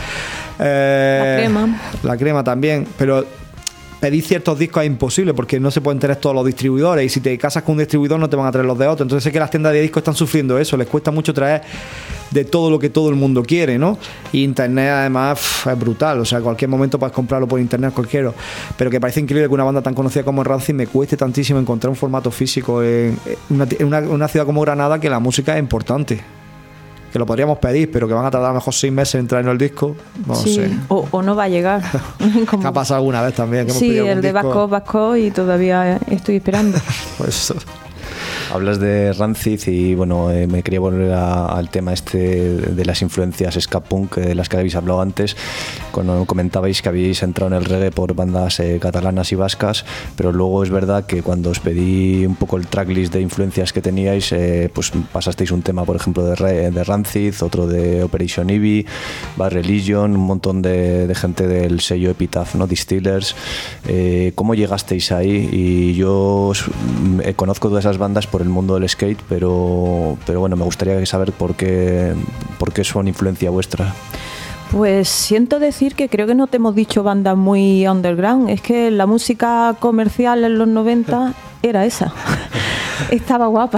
S6: Eh,
S7: La Crema.
S6: La Crema también, pero pedir ciertos discos es imposible porque no se pueden tener todos los distribuidores y si te casas con un distribuidor no te van a traer los de otro. Entonces sé que las tiendas de discos están sufriendo eso, les cuesta mucho traer de todo lo que todo el mundo quiere, ¿no? Y internet además pff, es brutal, o sea, en cualquier momento puedes comprarlo por internet cualquiera, pero que parece increíble que una banda tan conocida como Rancid me cueste tantísimo encontrar un formato físico en una, en una, una ciudad como Granada, que la música es importante, que lo podríamos pedir, pero que van a tardar a lo mejor seis meses en traernos el disco, no
S7: Sí,
S6: sé.
S7: o, o no va a llegar. Como-
S6: ¿Qué ha pasado alguna vez también? Que hemos
S7: Sí,
S6: pedido
S7: el
S6: algún
S7: de
S6: disco?
S7: Vasco, Vasco y todavía estoy esperando.
S6: Pues eso.
S4: Hablas de Rancid y bueno, eh, me quería volver a- al tema este de las influencias ska punk eh, de las que habéis hablado antes, cuando comentabais que habéis entrado en el reggae por bandas eh, catalanas y vascas, pero luego es verdad que cuando os pedí un poco el tracklist de influencias que teníais, eh, pues pasasteis un tema, por ejemplo, de, Re- de Rancid, otro de Operation Ivy, Bad Religion, un montón de, de gente del sello Epitaph, ¿no? Distillers. Eh, ¿Cómo llegasteis ahí? Y yo os- eh, conozco todas esas bandas por el mundo del skate, pero, pero bueno, me gustaría saber por qué, por qué son influencia vuestra.
S7: Pues siento decir que creo que no te hemos dicho bandas muy underground. Es que la música comercial en los noventa era esa. Estaba guapa.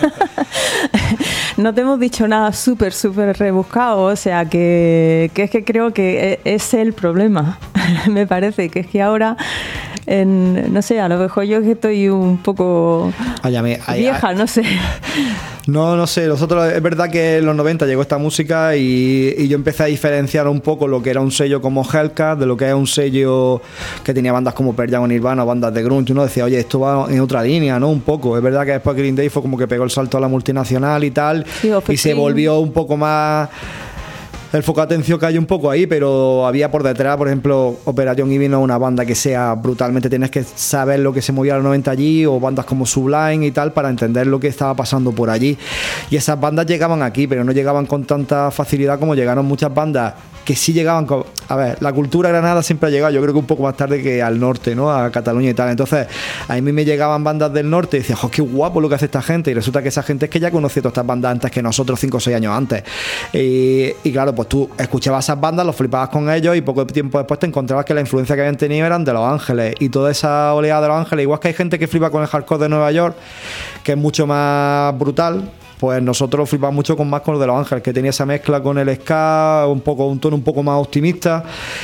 S7: No te hemos dicho nada súper, súper rebuscado. O sea, que, que es que creo que es el problema. Me parece que es que ahora en, no sé, a lo mejor yo que estoy un poco
S6: Ay, a mí- ay,
S7: vieja,
S6: ay.
S7: no sé.
S6: No, no sé, nosotros es verdad que en los noventa llegó esta música y, y yo empecé a diferenciar un poco lo que era un sello como Hellcat de lo que es un sello que tenía bandas como Pearl Jam o Nirvana, bandas de grunge. Uno decía, oye, esto va en otra línea, ¿no? Un poco. Es verdad que después Green Day fue como que pegó el salto a la multinacional y tal,
S7: Sí, o fue
S6: y se
S7: Queen.
S6: volvió un poco más... El foco de atención cayó un poco ahí, pero había por detrás, por ejemplo, Operation Ivy no es una banda que sea brutalmente, tienes que saber lo que se movía en los noventa allí, o bandas como Sublime y tal, para entender lo que estaba pasando por allí. Y esas bandas llegaban aquí, pero no llegaban con tanta facilidad como llegaron muchas bandas que sí llegaban con... A ver, la cultura Granada siempre ha llegado, yo creo que un poco más tarde que al norte, ¿no? A Cataluña y tal. Entonces, a mí me llegaban bandas del norte y decía, jo, qué guapo lo que hace esta gente. Y resulta que esa gente es que ya conocía todas estas bandas antes que nosotros, cinco o seis años antes. Y, y claro, pues tú escuchabas esas bandas, los flipabas con ellos y poco tiempo después te encontrabas que la influencia que habían tenido eran de Los Ángeles. Y toda esa oleada de Los Ángeles, igual que hay gente que flipa con el hardcore de Nueva York, que es mucho más brutal, pues nosotros flipamos mucho con más con lo de Los Ángeles, que tenía esa mezcla con el ska, un poco un tono un poco más optimista,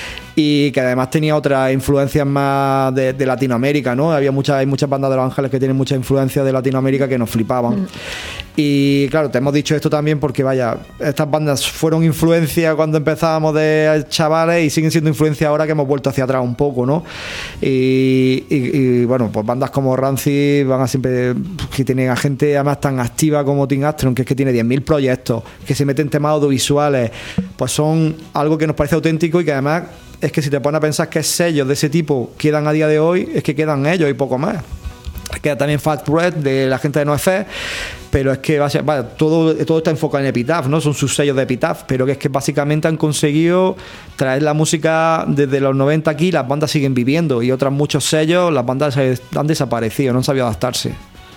S6: y que además tenía otras influencias más de, de Latinoamérica, ¿no? Había muchas, hay muchas bandas de Los Ángeles que tienen mucha influencia de Latinoamérica que nos flipaban. Mm. Y claro, te hemos dicho esto también porque, vaya, estas bandas fueron influencia cuando empezábamos de chavales y siguen siendo influencia ahora que hemos vuelto hacia atrás un poco, ¿no? Y, y, y bueno, pues bandas como Rancid van a siempre, que tienen a gente además tan activa como Tim Armstrong, que es que tiene diez mil proyectos, que se meten temas audiovisuales, pues son algo que nos parece auténtico y que además es que si te pones a pensar que sellos de ese tipo quedan a día de hoy, es que quedan ellos y poco más. Queda también Fat Red de la gente de NoFX, pero es que vaya, todo, todo está enfocado en Epitaph, ¿no? Son sus sellos de Epitaph, pero que es que básicamente han conseguido traer la música desde los noventa aquí, las bandas siguen viviendo y otros muchos sellos, las bandas han desaparecido, no han sabido adaptarse.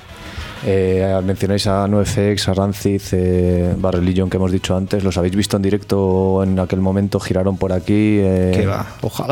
S4: Eh, mencionáis a NoFX, a Rancid, eh, Bad Religion que hemos dicho antes, ¿los habéis visto en directo en aquel momento? ¿Giraron por aquí? Eh...
S6: Que va, ojalá.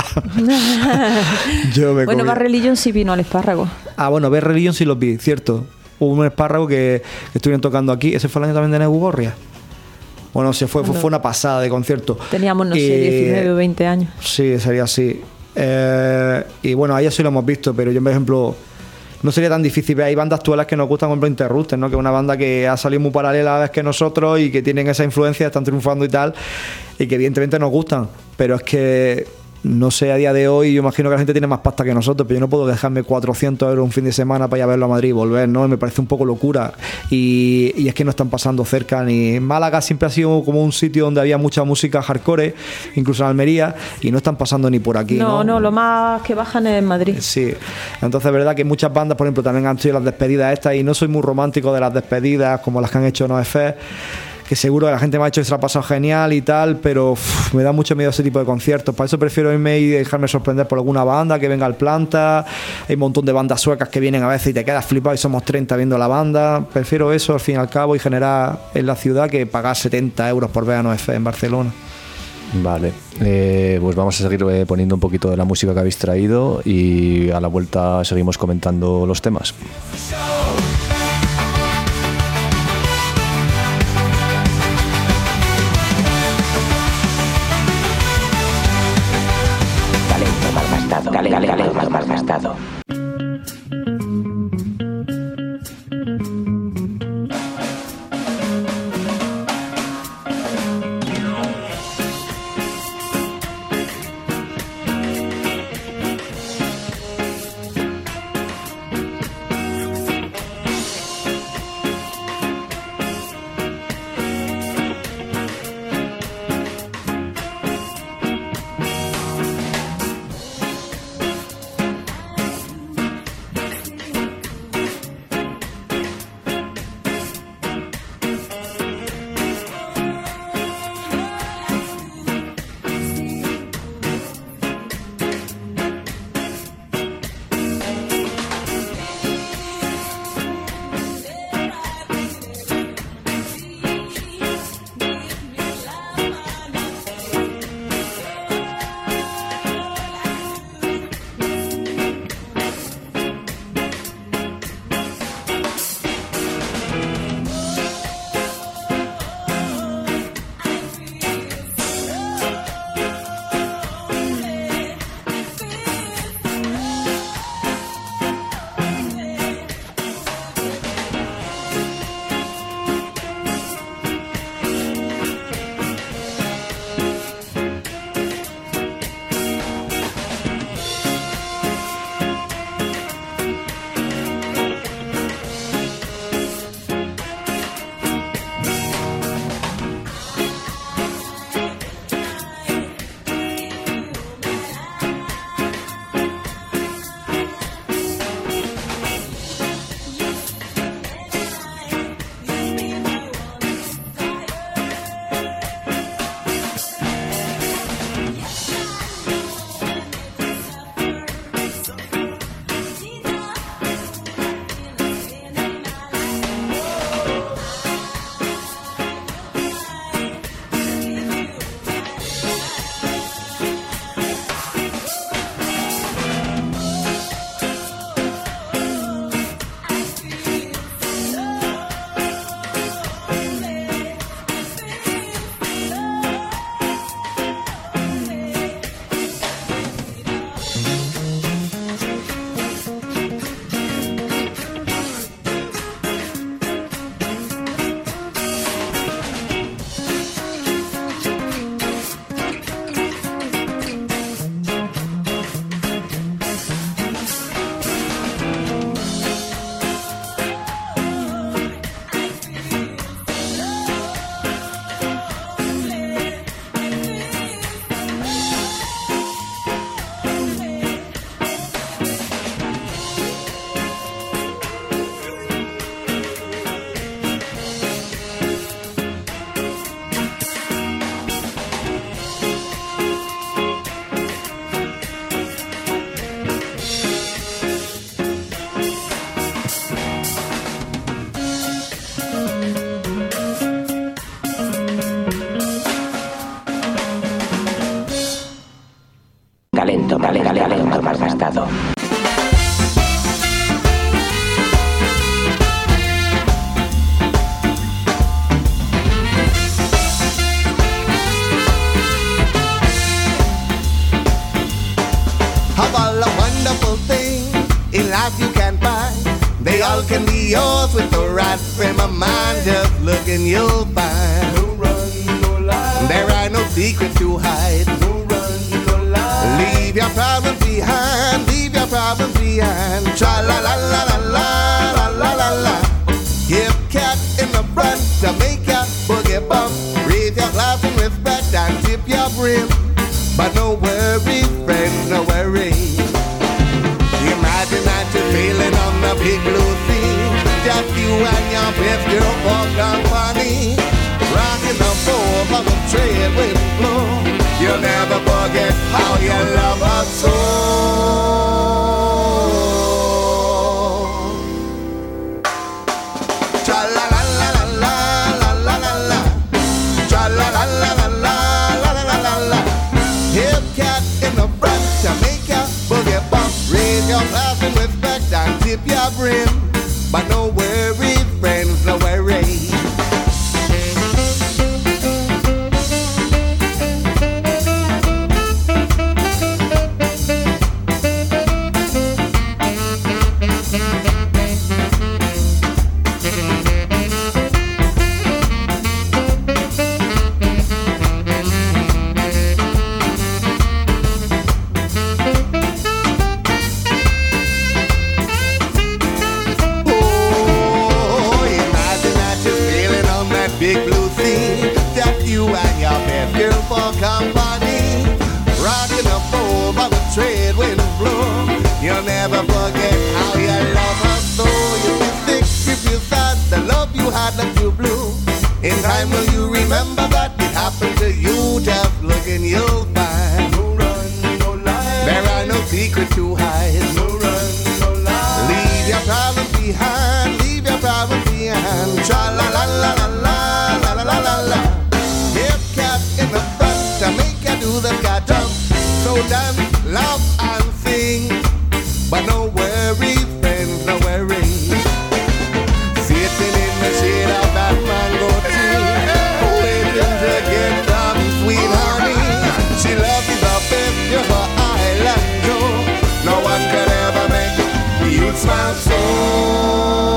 S6: Yo me
S7: bueno,
S6: comí...
S7: Bad Religion sí vino al Espárrago.
S6: Ah, bueno, Bad Religion sí los vi, cierto. Hubo un Espárrago que, que estuvieron tocando aquí. ¿Ese fue el año también de Neu Gorria? Bueno, se fue, fue, fue una pasada de concierto.
S7: Teníamos, no
S6: y...
S7: sé, diecinueve o veinte años.
S6: Sí, sería así. Eh, y bueno, ahí sí lo hemos visto, pero yo, por ejemplo... No sería tan difícil ver, hay bandas actuales que nos gustan, como Interrupted, ¿no? Que es una banda que ha salido muy paralela a la vez que nosotros y que tienen esa influencia, están triunfando y tal, y que evidentemente nos gustan, pero es que no sé, a día de hoy yo imagino que la gente tiene más pasta que nosotros, pero yo no puedo dejarme cuatrocientos euros un fin de semana para ir a verlo a Madrid y volver, ¿no? Me parece un poco locura y, y es que no están pasando cerca ni... Málaga siempre ha sido como un sitio donde había mucha música hardcore, incluso en Almería, y no están pasando ni por aquí, ¿no?
S7: No, no, lo más que bajan es en Madrid.
S6: Sí, entonces es verdad que muchas bandas, por ejemplo, también han sido las despedidas estas y no soy muy romántico de las despedidas como las que han hecho NoFX, que seguro que la gente me ha dicho que se la ha pasado genial y tal, pero uf, me da mucho miedo ese tipo de conciertos. Para eso prefiero irme y dejarme sorprender por alguna banda que venga al Planta. Hay un montón de bandas suecas que vienen a veces y te quedas flipado y somos treinta viendo la banda. Prefiero eso al fin y al cabo y generar en la ciudad que pagar setenta euros por ver a NoFX en Barcelona.
S4: Vale, eh, pues vamos a seguir eh, poniendo un poquito de la música que habéis traído y a la vuelta seguimos comentando los temas.
S1: Talento malgastado. Talento, talento, talento malgastado.
S9: Of all the wonderful things in life you can find, they all can be yours with the right frame of mind. Just look and you'll find. No run, no lie. There are no secrets to hide. No run, no lie. Leave your problems behind. Leave your problems behind. Tra la la la la la la la la la. Give cat in the front to make your boogie bump. Raise your glass in respect and tip your brim. But no worries, friends, no worries. Imagine that you're sailing on the big blue sea. Just you and your best girl walk on funny. Rocking the boat of the trade with flow. You'll never forget how you love her so. Tra la la la la la la la la. Tra la la la la la la la la. Hip cat in the front to make ya boogie bump. Raise your glass in respect and tip your brim. But no worries, friends, no worries. Big blue sea, just you and your best girl for company. Rocking the boat by the trade wind blow. You'll never forget how you love her so. You feel sick, you feel sad, the love you had left you blue. In time will you remember that it happened to you? Just look and you'll find. No run, no lie. There are no secrets to hide. No run, no lie. Leave your problems behind. Leave your problems behind. Tra la la la la la. La la la, hip cat in the front to make you do the cat jump. So dance, laugh and sing, but no worries, friends, no worries. Sitting in the shade of that mango tree, waiting to get some sweet honey. She loves you the best, you're her island Joe. No one could ever make you smile so.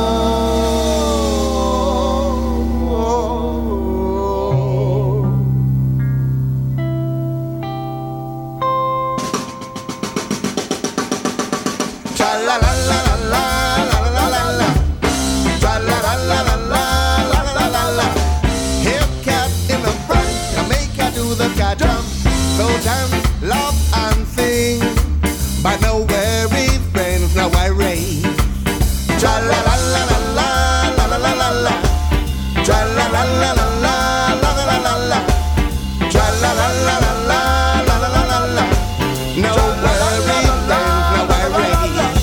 S9: So dance, love and sing, but no worries, friends, no worries. Tra la la la la la la la la la. Tra la la la la la la la la la. Tra la la la la la la la la la. No worries, friends, no worries.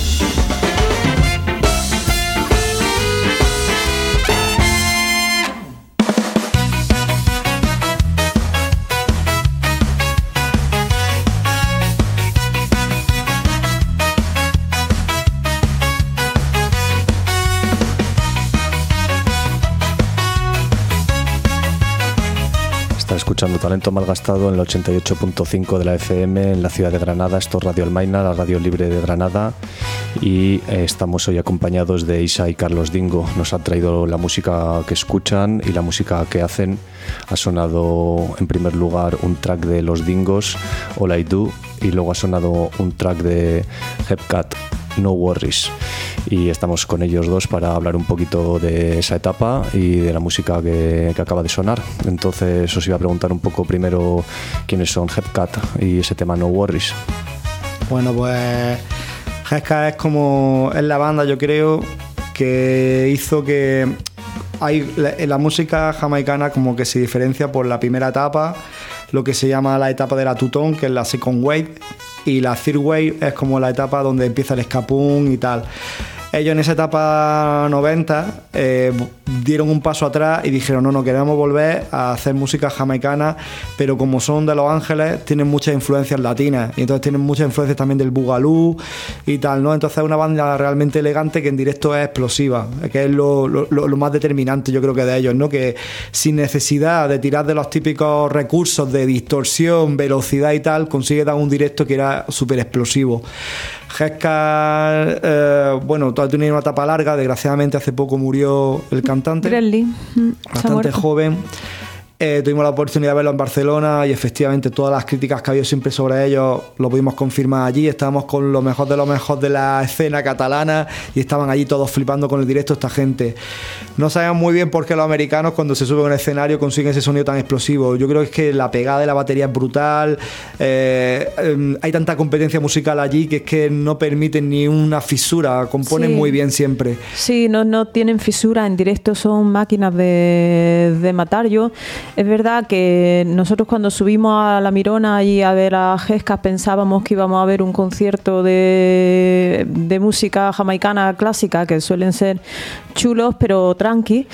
S4: Escuchando Talento Malgastado en el ochenta y ocho punto cinco de la F M en la ciudad de Granada. Esto es Radio Almaina, la radio libre de Granada, y eh, estamos hoy acompañados de Isa y Carlos Dingo. Nos han traído la música que escuchan y la música que hacen. Ha sonado en primer lugar un track de Los Dingos, All I Do, y luego ha sonado un track de Hepcat, No Worries, y estamos con ellos dos para hablar un poquito de esa etapa y de la música que, que acaba de sonar. Entonces os iba a preguntar un poco primero quiénes son Hepcat y ese tema No Worries.
S6: Bueno, pues Hepcat es como es la banda, yo creo, que hizo que hay la, la música jamaicana como que se diferencia por la primera etapa, lo que se llama la etapa de la two-tone, que es la second wave, y la third wave es como la etapa donde empieza el ska punk y tal. ellos en esa etapa noventa eh, dieron un paso atrás y dijeron, no, no, queremos volver a hacer música jamaicana, pero como son de Los Ángeles, tienen muchas influencias latinas, y entonces tienen muchas influencias también del boogaloo y tal, ¿no? Entonces es una banda realmente elegante que en directo es explosiva, que es lo, lo, lo más determinante, yo creo que de ellos, ¿no? Que sin necesidad de tirar de los típicos recursos de distorsión, velocidad y tal, consigue dar un directo que era súper explosivo. Gesca, eh, bueno, todavía tenía una etapa larga, desgraciadamente hace poco murió el cantante,
S7: Grelly,
S6: bastante joven. Eh, tuvimos la oportunidad de verlo en Barcelona y efectivamente todas las críticas que ha habido siempre sobre ellos lo pudimos confirmar allí. Estábamos con lo mejor de lo mejor de la escena catalana y estaban allí todos flipando con el directo esta gente. No sabían muy bien por qué los americanos cuando se suben a un escenario consiguen ese sonido tan explosivo. Yo creo que es que la pegada de la batería es brutal, eh, eh, hay tanta competencia musical allí que es que no permiten ni una fisura, componen
S7: Sí.
S6: muy bien siempre.
S7: Sí, no, no tienen fisura, en directo son máquinas de, de matar. Yo, es verdad que nosotros cuando subimos a La Mirona y a ver a Gesca pensábamos que íbamos a ver un concierto de, de música jamaicana clásica, que suelen ser chulos pero tranqui.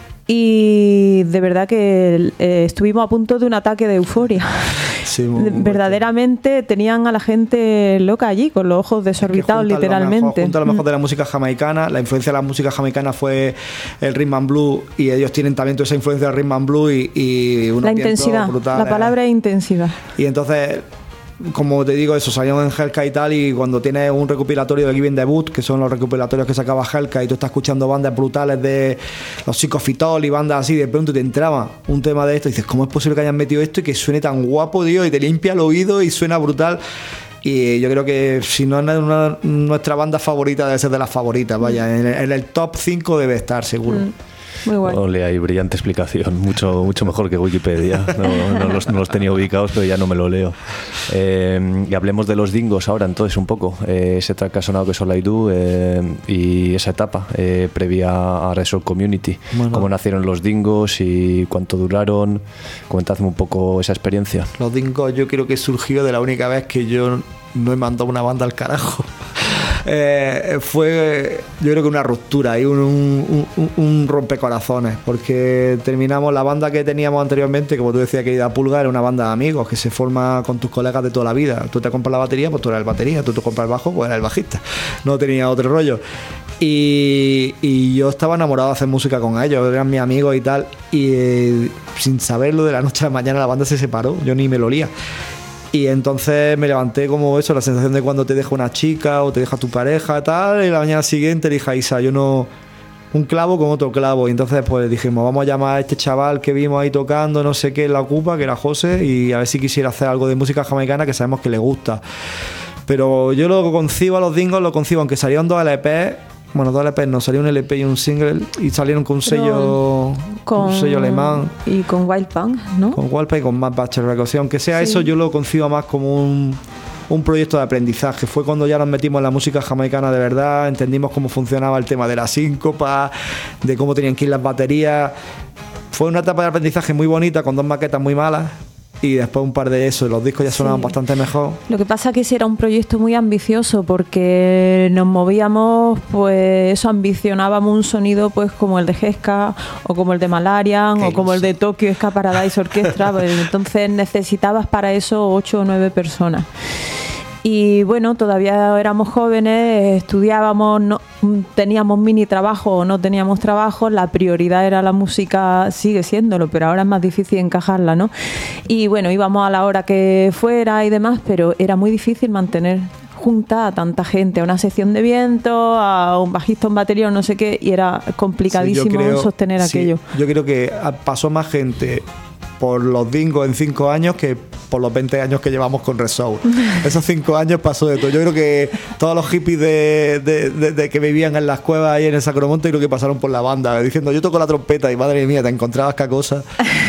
S7: Y de verdad que eh, estuvimos a punto de un ataque de euforia.
S6: Sí, muy, muy
S7: Verdaderamente tenían a la gente loca allí, con los ojos desorbitados,
S6: juntan
S7: literalmente.
S6: Lo mejor, juntan lo mejor
S7: Mm.
S6: de la música jamaicana. La influencia de la música jamaicana fue el rhythm and blues, y ellos tienen también toda esa influencia del rhythm and blues y, y unos
S7: La
S6: vientos
S7: intensidad,
S6: brutales.
S7: la palabra es intensidad.
S6: Y entonces, como te digo, eso, salieron en Hellcat y tal, y cuando tienes un recopilatorio de Giving Debut, que son los recopilatorios que sacaba Hellcat, y tú estás escuchando bandas brutales de los Psicofitol y bandas así, de pronto te entraba un tema de esto y dices, ¿cómo es posible que hayan metido esto y que suene tan guapo, tío? Y te limpia el oído y suena brutal. Y yo creo que si no es una- nuestra banda favorita, debe ser de las favoritas, vaya, en el, en el top cinco debe estar, seguro.
S7: Mm. Muy guay.
S4: Ole, hay brillante explicación, mucho mucho mejor que Wikipedia. No, no los, no los tenía ubicados, pero ya no me lo leo. Eh, y hablemos de los Dingos ahora, entonces, un poco. Eh, ese track que ha sonado, que es All I Do, eh, y esa etapa eh, previa a Resort Community.
S6: Bueno.
S4: ¿Cómo nacieron los Dingos y cuánto duraron? Comentadme un poco esa experiencia.
S6: Los Dingos yo creo que surgió de la única vez que yo no he mandado una banda al carajo. Eh, fue yo creo que una ruptura y un, un, un, un rompecorazones, porque terminamos la banda que teníamos anteriormente, como tú decías, querida Pulga, era una banda de amigos que se forma con tus colegas de toda la vida. Tú te compras la batería, pues tú eres el batería, tú te compras el bajo, pues eres el bajista, no tenía otro rollo. Y, y yo estaba enamorado de hacer música con ellos, eran mis amigos y tal, y eh, sin saberlo, de la noche a la mañana la banda se separó, yo ni me lo olía. Y entonces me levanté como eso, la sensación de cuando te deja una chica o te deja tu pareja, tal, y la mañana siguiente le dije a Isa, yo no... un clavo con otro clavo. Y entonces pues dijimos, vamos a llamar a este chaval que vimos ahí tocando, no sé qué, en la Ocupa, que era José, y a ver si quisiera hacer algo de música jamaicana, que sabemos que le gusta. Pero yo lo concibo a los Dingos, lo concibo, aunque salieron dos L P, bueno, dos L P no, salió un L P y un single, y salieron con un sello,
S7: Con,
S6: un sello alemán,
S7: y con Wild Punk, ¿no?
S6: con Walpa y con Matt Butcher Records. Y aunque sea
S7: Sí.
S6: eso, yo lo concibo más como un, un proyecto de aprendizaje. Fue cuando ya nos metimos en la música jamaicana de verdad, entendimos cómo funcionaba el tema de la síncopa, de cómo tenían que ir las baterías. Fue una etapa de aprendizaje muy bonita, con dos maquetas muy malas, y después un par de eso, los discos ya sonaban
S7: Sí.
S6: bastante mejor.
S7: Lo que pasa es que ese era un proyecto muy ambicioso, porque nos movíamos, pues eso, ambicionábamos un sonido pues como el de Gesca o como el de Malarian
S6: Qué
S7: o como el
S6: ilusión.
S7: de Tokyo Ska Paradise Orchestra, pues, entonces necesitabas para eso ocho o nueve personas. Y bueno, todavía éramos jóvenes, estudiábamos, no, teníamos mini trabajo o no teníamos trabajo, la prioridad era la música, sigue siéndolo, pero ahora es más difícil encajarla, ¿no? Y bueno, íbamos a la hora que fuera y demás, pero era muy difícil mantener junta a tanta gente, a una sección de viento, a un bajista, un batería, no sé qué, y era complicadísimo
S6: Sí, yo creo-
S7: sostener
S6: sí,
S7: aquello.
S6: Yo creo que pasó más gente por los Dingos en cinco años que por los veinte años que llevamos con Resoul. Esos cinco años pasó de todo. Yo creo que todos los hippies de, de, de- de que vivían en las cuevas ahí en el Sacromonte, creo que pasaron por la banda diciendo, yo toco la trompeta, y madre mía, te encontrabas cada cosa.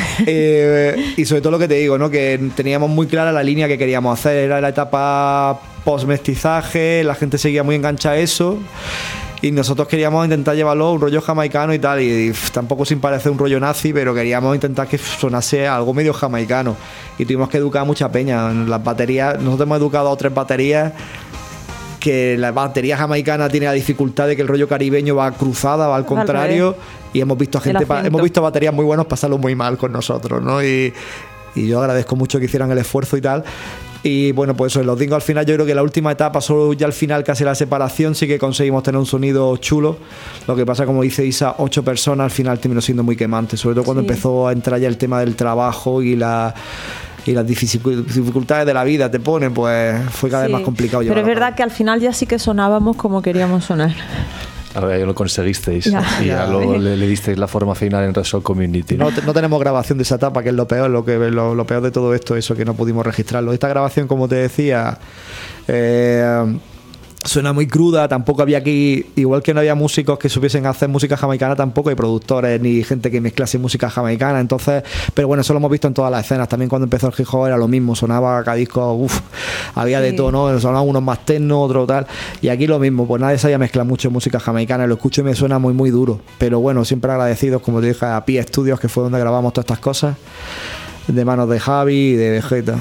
S6: Eh, y sobre todo lo que te digo, ¿no? Que teníamos muy clara la línea que queríamos hacer. Era la etapa post-mestizaje, la gente seguía muy enganchada a eso, y nosotros queríamos intentar llevarlo a un rollo jamaicano y tal, y, y pff, tampoco sin parecer un rollo nazi, pero queríamos intentar que sonase algo medio jamaicano, y tuvimos que educar a mucha peña en las baterías. Nosotros hemos educado a tres baterías que la batería jamaicana tiene la dificultad de que el rollo caribeño va cruzada, va al contrario,
S7: revés.
S6: y hemos visto a gente, pa-
S7: acento.
S6: hemos visto baterías muy buenos pasarlo muy mal con nosotros, ¿no? Y, y yo agradezco mucho que hicieran el esfuerzo y tal. Y bueno, pues eso, en los Dingos al final yo creo que la última etapa, solo ya al final casi la separación, sí que conseguimos tener un sonido chulo. Lo que pasa, como dice Isa, ocho personas al final terminó siendo muy quemante, sobre todo cuando
S7: Sí.
S6: empezó a entrar ya el tema del trabajo y la y las dificu- dificultades de la vida te ponen, pues fue cada vez
S7: Sí.
S6: más complicado
S7: Pero es
S6: llevarlo a
S7: verdad que al final ya sí que sonábamos como queríamos sonar.
S10: A ver, ya lo conseguisteis.
S7: Ya.
S10: Y ya
S6: Ya.
S10: lo- le, le disteis la forma final en Resol Community.
S6: No, te- no tenemos grabación de esa etapa, que es lo peor, lo que lo, lo peor de todo esto, eso que no pudimos registrarlo. Esta grabación, como te decía, eh, suena muy cruda, tampoco había aquí, igual que no había músicos que supiesen hacer música jamaicana, tampoco hay productores ni gente que mezclase música jamaicana, entonces, pero bueno, eso lo hemos visto en todas las escenas, también cuando empezó el hip hop era lo mismo, sonaba cada disco, uff, había de
S7: Sí.
S6: todo, ¿no? Sonaban unos más techno, otros tal, y aquí lo mismo, pues nadie sabía mezclar mucho música jamaicana, lo escucho y me suena muy muy duro, pero bueno, siempre agradecidos, como te dije, a Pi Studios, que fue donde grabamos todas estas cosas, de manos de Javi y de Vegeta.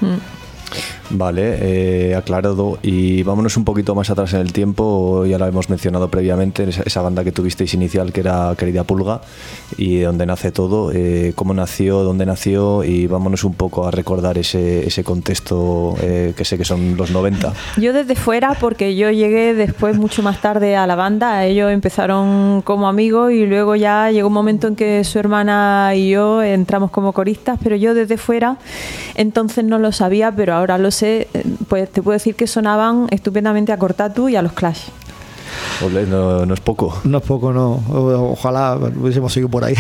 S10: Vale, eh, aclarado. Y vámonos un poquito más atrás en el tiempo. Ya lo hemos mencionado previamente, esa, esa banda que tuvisteis inicial, que era Querida Pulga, y de donde nace todo, eh, cómo nació, dónde nació, y vámonos un poco a recordar ese, ese contexto, eh, que sé que son los noventa.
S7: Yo desde fuera, porque yo llegué después mucho más tarde a la banda, ellos empezaron como amigos y luego ya llegó un momento en que su hermana y yo entramos como coristas, pero yo desde fuera entonces no lo sabía, pero ahora lo sé, pues te puedo decir que sonaban estupendamente a Cortatu y a los Clash.
S10: Ole, no, no es poco.
S6: No es poco, no. O- Ojalá hubiésemos seguido por ahí.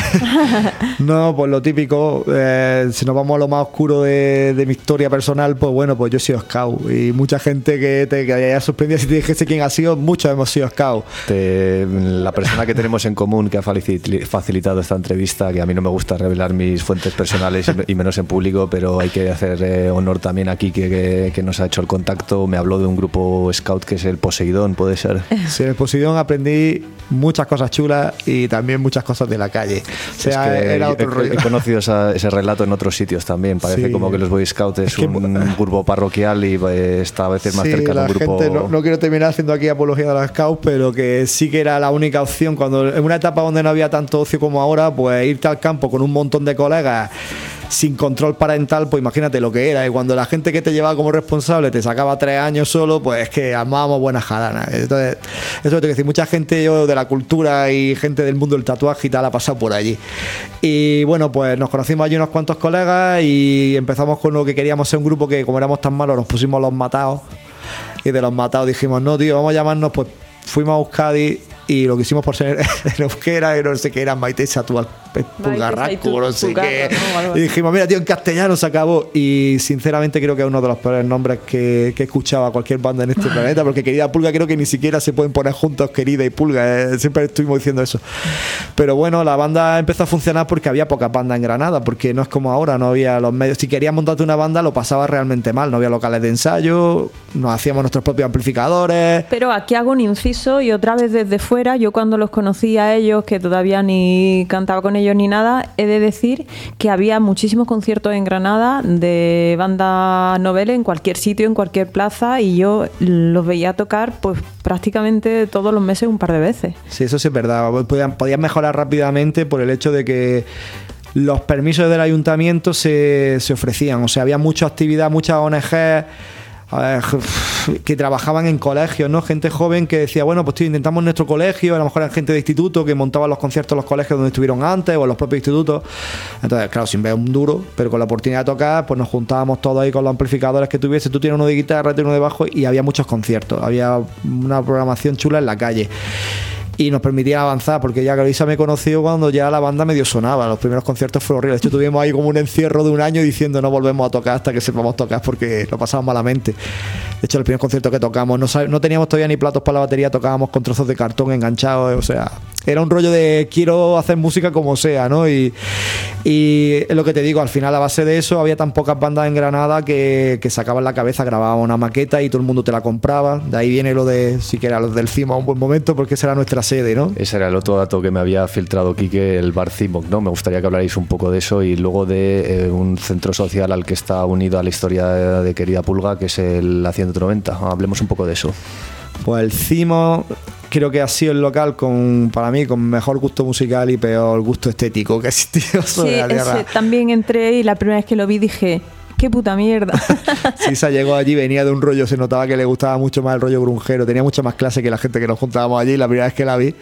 S6: No, pues lo típico, eh, si nos vamos a lo más oscuro de, de mi historia personal, pues bueno, pues yo he sido scout. Y mucha gente que te quedaría sorprendida si te dijese quién ha sido, muchos hemos sido scout.
S10: Te- la persona que tenemos en común que ha falicit- facilitado esta entrevista, que a mí no me gusta revelar mis fuentes personales y, y menos en público, pero hay que hacer eh, honor también aquí que, que, que nos ha hecho el contacto. Me habló de un grupo scout que es el Poseidón, ¿puede ser?
S6: Sí, en el Poseidón aprendí muchas cosas chulas y también muchas cosas de la calle. O sea,
S10: Es que
S6: era
S10: he-
S6: otro
S10: he,
S6: rollo.
S10: he conocido esa- ese relato en otros sitios también. Parece
S6: Sí.
S10: como que los Boy Scouts es,
S6: Es que-
S10: un grupo parroquial y eh, está a veces más
S6: Sí,
S10: cerca de
S6: la
S10: un grupo.
S6: gente, no, no quiero terminar haciendo aquí apología de los scouts, pero que sí que era la única opción. Cuando en una etapa donde no había tanto ocio como ahora, pues irte al campo con un montón de colegas sin control parental, pues imagínate lo que era. Y cuando la gente que te llevaba como responsable te sacaba tres años solo, pues es que armábamos buenas jaranas. Entonces, eso te quiero decir, mucha gente yo de la cultura y gente del mundo del tatuaje y tal ha pasado por allí. Y bueno, pues nos conocimos allí unos cuantos colegas y empezamos con lo que queríamos ser un grupo que, como éramos tan malos, nos pusimos Los Matados. Y de Los Matados dijimos, no, tío, vamos a llamarnos, pues fuimos a Euskadi y lo que hicimos por ser en euskera, y no sé qué era, Maite Satual Pulgarrasco, no sé
S7: Pulgarra,
S6: qué.
S7: ¿no? Algo
S6: Y
S7: así.
S6: dijimos, mira, tío, en castellano se acabó. Y sinceramente creo que es uno de los peores nombres que, que he escuchado a cualquier banda en este planeta, porque Querida Pulga creo que ni siquiera se pueden poner juntos Querida y Pulga. eh, Siempre estuvimos diciendo eso. Pero bueno, la banda empezó a funcionar porque había pocas bandas en Granada, porque no es como ahora, no había los medios. Si querías montarte una banda, lo pasaba realmente mal. No había locales de ensayo, nos hacíamos nuestros propios amplificadores.
S7: Pero aquí hago un inciso y otra vez desde fuera, yo cuando los conocí a ellos, que todavía ni cantaba con ellos ni nada, he de decir que había muchísimos conciertos en Granada de banda novela en cualquier sitio, en cualquier plaza, y yo los veía tocar pues prácticamente todos los meses un par de veces.
S6: Sí, eso sí es verdad. Podían, podían mejorar rápidamente por el hecho de que los permisos del ayuntamiento se, se ofrecían. O sea, había mucha actividad, muchas O N G eh, que trabajaban en colegios, ¿no? Gente joven que decía, bueno, pues tío, intentamos en nuestro colegio, a lo mejor eran gente de instituto que montaban los conciertos en los colegios donde estuvieron antes o en los propios institutos. Entonces, claro, sin ver un duro, pero con la oportunidad de tocar, pues nos juntábamos todos ahí con los amplificadores que tuviese. Tú tienes uno de guitarra, tienes uno de bajo, y había muchos conciertos. Había una programación chula en la calle. Y nos permitía avanzar, porque ya Carolisa me conoció cuando ya la banda medio sonaba. Los primeros conciertos fueron horribles. De hecho, tuvimos ahí como un encierro de un año diciendo no volvemos a tocar hasta que sepamos tocar, porque lo pasamos malamente. De hecho, el primer concierto que tocamos no, sab- no teníamos todavía ni platos para la batería, tocábamos con trozos de cartón enganchados. O sea, era un rollo de quiero hacer música como sea, ¿no? Y, y es lo que te digo, al final a base de eso había tan pocas bandas en Granada que, que sacaban la cabeza, grababan una maqueta y todo el mundo te la compraba. De ahí viene lo de, si que era los del Cima, un buen momento, porque esa era nuestra sede, ¿no?
S10: Ese era el otro dato que me había filtrado Quique, el bar Cimoc, ¿no? Me gustaría que hablarais un poco de eso y luego de eh, un centro social al que está unido a la historia de Querida Pulga, que es el A ciento noventa. Hablemos un poco de eso.
S6: Pues el Cimo creo que ha sido el local con, para mí, con mejor gusto musical y peor gusto estético que ha existido sobre
S7: Sí,
S6: la tierra.
S7: ese también entré y la primera vez que lo vi dije, qué puta mierda.
S6: Sí, se llegó allí, venía de un rollo, se notaba que le gustaba mucho más el rollo grunjero, tenía mucha más clase que la gente que nos juntábamos allí la primera vez que la vi.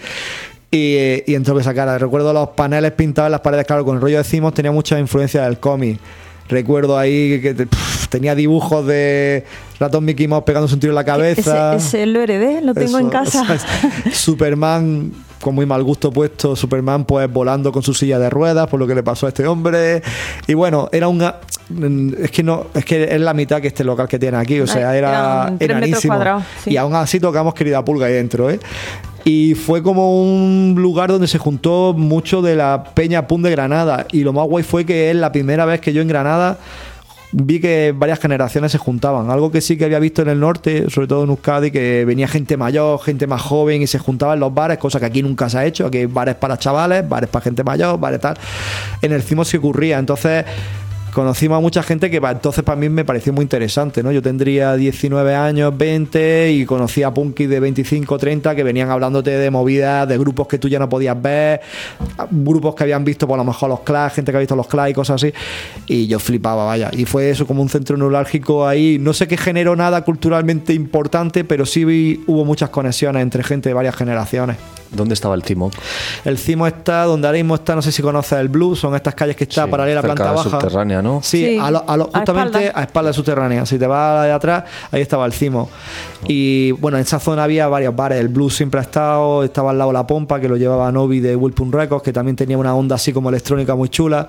S6: Y, y entró con esa cara. Recuerdo los paneles pintados en las paredes, claro, con el rollo de Cimos tenía mucha influencia del cómic. Recuerdo ahí que pff, tenía dibujos de ratón Mickey Mouse pegándose un tiro en la cabeza.
S7: Ese, ese lo heredé, lo tengo
S6: Eso,
S7: en casa.
S6: o sea, Superman con muy mal gusto puesto, Superman pues volando con su silla de ruedas por lo que le pasó a este hombre. Y bueno, era una... Es que no, es que es la mitad que este local que tiene aquí, o sea, era
S7: Eran tres metros
S6: enanísimo.
S7: cuadrados, sí.
S6: Y aún así tocamos Querida Pulga ahí dentro, ¿eh? Y fue como un lugar donde se juntó mucho de la Peña Punk de Granada. Y lo más guay fue que es la primera vez que yo en Granada vi que varias generaciones se juntaban. Algo que sí que había visto en el norte, sobre todo en Euskadi, que venía gente mayor, gente más joven y se juntaban en los bares, cosa que aquí nunca se ha hecho. Aquí hay bares para chavales, bares para gente mayor, bares tal. En el Cimo sí ocurría. Entonces conocimos a mucha gente que para entonces para mí me pareció muy interesante, ¿no? Yo tendría diecinueve años, veinte, y conocía a punkis de veinticinco, treinta que venían hablándote de movidas, de grupos que tú ya no podías ver, grupos que habían visto por lo mejor los Clash, gente que había visto los Clash y cosas así, y yo flipaba, vaya. Y fue eso como un centro neurálgico ahí. No sé qué generó nada culturalmente importante, pero sí vi, hubo muchas conexiones entre gente de varias generaciones.
S10: ¿Dónde estaba el Cimo?
S6: El Cimo está donde ahora mismo está, no sé si conoces el Blue, son estas calles que está
S10: Sí,
S6: paralela a
S10: cerca
S6: planta
S10: de
S6: baja.
S10: subterránea, ¿no?
S6: Sí,
S7: Sí,
S6: a lo, a lo-
S7: a
S6: justamente
S7: espaldas.
S6: a espaldas subterráneas. Si te vas a la de atrás, ahí estaba el Cimo. Y bueno, en esa zona había varios bares. El Blue siempre ha estado, estaba al lado La Pompa, que lo llevaba Novi de Wilpun Records, que también tenía una onda así como electrónica muy chula.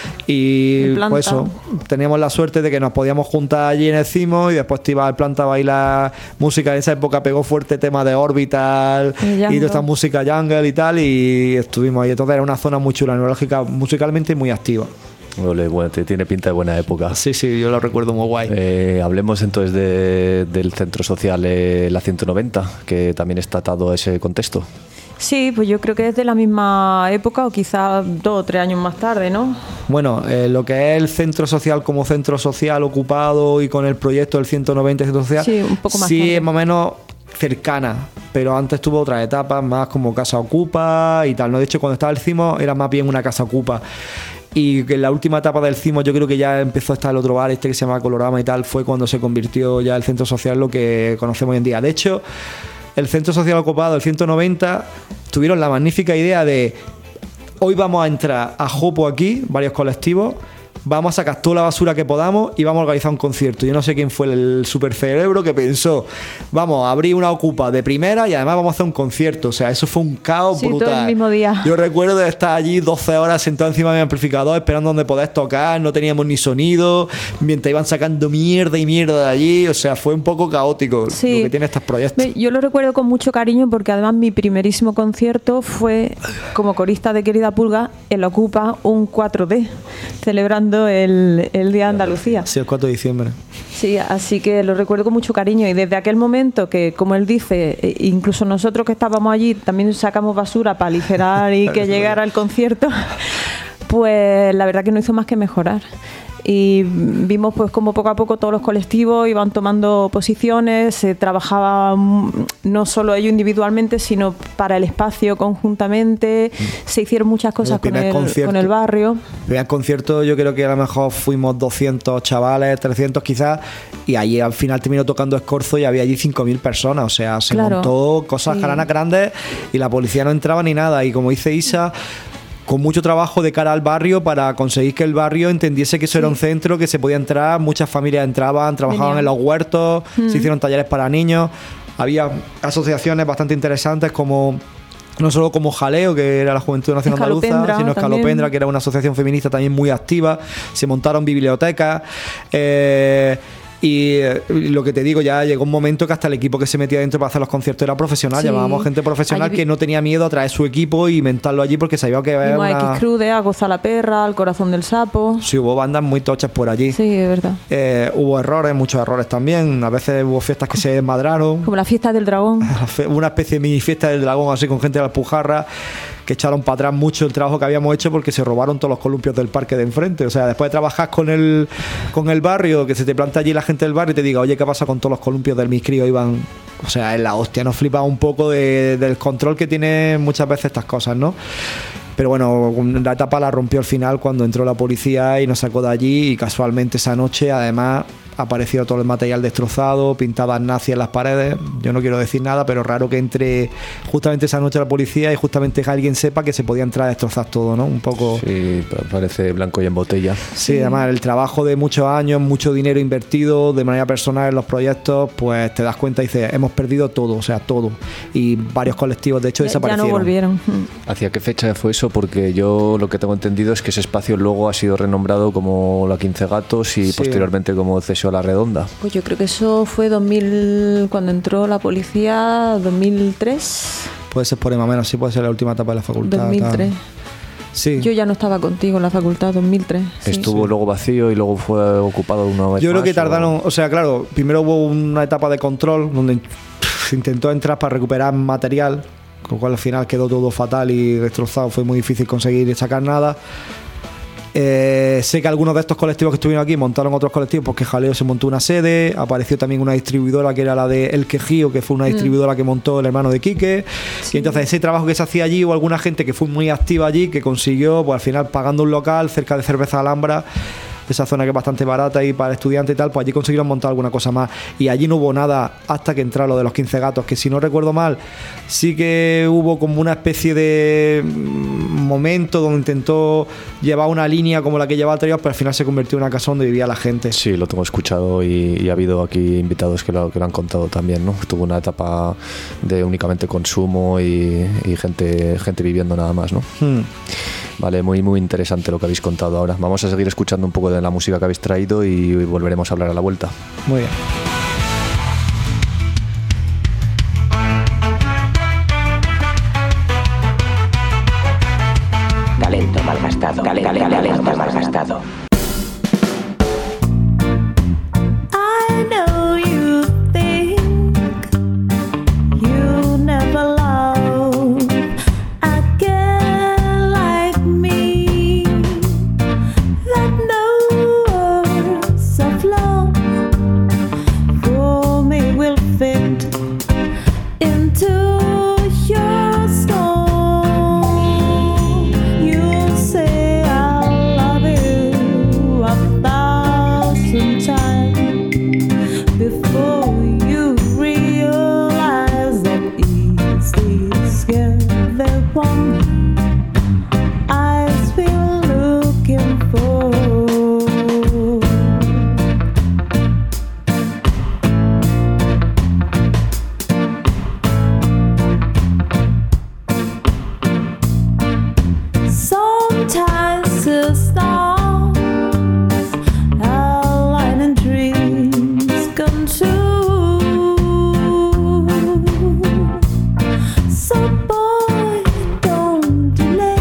S6: Y
S7: En planta.
S6: pues eso, teníamos la suerte de que nos podíamos juntar allí en el Cimo y después te ibas al planta a bailar música. En esa época pegó fuerte tema de Orbital
S7: El
S6: y
S7: jungle.
S6: toda esta música jungle y tal, y estuvimos ahí. Entonces era una zona muy chula, neurálgica, musicalmente muy activa.
S10: Ole, bueno, te- tiene pinta de buena época.
S6: Sí, sí, yo lo recuerdo muy guay.
S10: Eh, hablemos entonces de- del centro social eh, La ciento noventa, que también está atado a ese contexto.
S7: Sí, pues yo creo que es de la misma época o quizás dos o tres años más tarde, ¿no?
S6: Bueno, eh, lo que es el centro social como centro social ocupado y con el proyecto del ciento noventa centro social,
S7: Sí, un poco más
S6: sí
S7: tarde.
S6: es más o menos cercana, pero antes tuvo otras etapas más como casa ocupa y tal, ¿no? De hecho, cuando estaba el Cimo era más bien una casa ocupa. Y que en la última etapa del Cimo yo creo que ya empezó a estar el otro bar, este que se llama Colorama y tal, fue cuando se convirtió ya el centro social lo que conocemos hoy en día. De hecho, el centro social ocupado, el ciento noventa, tuvieron la magnífica idea de: hoy vamos a entrar a Jopo aquí, varios colectivos, vamos a sacar toda la basura que podamos y vamos a organizar un concierto. Yo no sé quién fue el supercerebro que pensó: vamos a abrir una ocupa de primera y además vamos a hacer un concierto. O sea, eso fue un caos
S7: Sí, todo
S6: brutal.
S7: el mismo día.
S6: Yo recuerdo de estar allí doce horas sentado encima de mi amplificador esperando donde podés tocar, no teníamos ni sonido, mientras iban sacando mierda y mierda de allí. O sea, fue un poco caótico
S7: Sí.
S6: lo que tiene estos proyectos.
S7: Ve, Yo lo recuerdo con mucho cariño porque además mi primerísimo concierto fue como corista de Querida Pulga en la Ocupa un cuatro D, celebrando el, el Día de Andalucía.
S6: Sí, el cuatro de diciembre.
S7: Sí, así que lo recuerdo con mucho cariño y desde aquel momento que, como él dice, eh, incluso nosotros que estábamos allí también sacamos basura para aligerar y que llegara el concierto, pues la verdad que no hizo más que mejorar. Y vimos pues como poco a poco todos los colectivos iban tomando posiciones, se trabajaba mm, no solo ellos individualmente, sino para el espacio conjuntamente, se hicieron muchas cosas con
S6: primer
S7: el,
S6: concierto.
S7: con el barrio.
S6: El primer concierto yo creo que a lo mejor fuimos doscientos chavales, trescientos quizás, y ahí al final terminó tocando Escorzo y había allí cinco mil personas. O sea, se
S7: Claro.
S6: montó cosas
S7: Sí.
S6: jaranas grandes y la policía no entraba ni nada. Y como dice Isa, con mucho trabajo de cara al barrio para conseguir que el barrio entendiese que eso era un centro, que se podía entrar, muchas familias entraban, trabajaban
S7: Venían.
S6: en los huertos, se hicieron talleres para niños, había asociaciones bastante interesantes como... No solo como Jaleo, que era la Juventud Nacional Andaluza,
S7: Escalopendra
S6: sino
S7: también.
S6: Escalopendra, que era una asociación feminista también muy activa. Se montaron bibliotecas. Eh, Y eh, lo que te digo, ya llegó un momento que hasta el equipo que se metía dentro para hacer los conciertos era profesional.
S7: Sí.
S6: Llamábamos gente profesional
S7: Allí vi-
S6: que no tenía miedo a traer su equipo y montarlo allí porque sabía que había
S7: Vimos a
S6: una...
S7: X-Crude, a Goza la Perra, al Corazón del Sapo.
S6: Sí, hubo bandas muy tochas por allí.
S7: Sí, es verdad.
S6: Eh, hubo errores, muchos errores también. A veces hubo fiestas que se desmadraron.
S7: Como la fiesta del dragón.
S6: Una especie de mini fiesta del dragón así con gente de la Alpujarra que echaron para atrás mucho el trabajo que habíamos hecho porque se robaron todos los columpios del parque de enfrente. O sea, después de trabajar con el con el barrio, que se te planta allí la gente del barrio y te diga, oye, ¿qué pasa con todos los columpios del mis críos? Iban, o sea, es la hostia. Nos flipa un poco de, del control que tiene muchas veces estas cosas, ¿no? Pero bueno, la etapa la rompió al final cuando entró la policía y nos sacó de allí y casualmente esa noche además apareció todo el material destrozado, pintadas nazis en las paredes. Yo no quiero decir nada, pero raro que entre justamente esa noche la policía y justamente que alguien sepa que se podía entrar a destrozar todo, ¿no? Un poco...
S10: Sí, parece blanco y en botella.
S6: Sí, además el trabajo de muchos años, mucho dinero invertido de manera personal en los proyectos, pues te das cuenta y dices, hemos perdido todo, o sea, todo. Y varios colectivos, de hecho,
S7: Ya, ya
S6: desaparecieron.
S7: no volvieron.
S10: ¿Hacia qué fecha fue eso? Porque yo lo que tengo entendido es que ese espacio luego ha sido renombrado como la Quince Gatos y
S6: Sí.
S10: posteriormente como Cesio a la Redonda.
S7: Pues yo creo que eso fue dos mil, cuando entró la policía, dos mil tres.
S6: Puede ser por ahí más o menos, sí, puede ser la última etapa de la facultad.
S7: dos mil tres.
S6: tal. Sí.
S7: Yo ya no estaba contigo en la facultad, dos mil tres. sí.
S10: Estuvo luego vacío y luego fue ocupado una vez
S6: Yo creo
S10: más,
S6: que
S10: ¿o?
S6: tardaron, o sea, claro, primero hubo una etapa de control donde pff, intentó entrar para recuperar material, con lo cual al final quedó todo fatal y destrozado, fue muy difícil conseguir sacar nada. Eh, sé que algunos de estos colectivos que estuvieron aquí montaron otros colectivos porque Jaleo se montó una sede, apareció también una distribuidora que era la de El Quejío, que fue una distribuidora que montó el hermano de Quique, y entonces ese trabajo que se hacía allí, hubo alguna gente que fue muy activa allí, que consiguió, pues al final pagando un local cerca de Cerveza Alhambra, esa zona que es bastante barata y para estudiantes y tal, pues allí consiguieron montar alguna cosa más. Y allí no hubo nada hasta que entraron lo de los Quince Gatos, que si no recuerdo mal, sí que hubo como una especie de momento donde intentó llevar una línea como la que llevaba anterior, pero al final se convirtió en una casa donde vivía la gente.
S10: Sí, lo tengo escuchado y, y ha habido aquí invitados que lo, que lo han contado también, ¿no? Tuvo una etapa de únicamente consumo y, y gente, gente viviendo nada más, ¿no?
S6: Hmm.
S10: Vale, muy muy interesante lo que habéis contado ahora. Vamos a seguir escuchando un poco de la música que habéis traído y volveremos a hablar a la vuelta.
S6: Muy bien.
S1: Talento malgastado. Tale- tale- Talento malgastado.
S5: I know you think you never love a girl like me, that no words of love for me will fit into your storm. You say I love you a thousand times before you realize that is this girl the one I've been looking for. Sometimes the stars align and dreams come true. So boy, don't delay.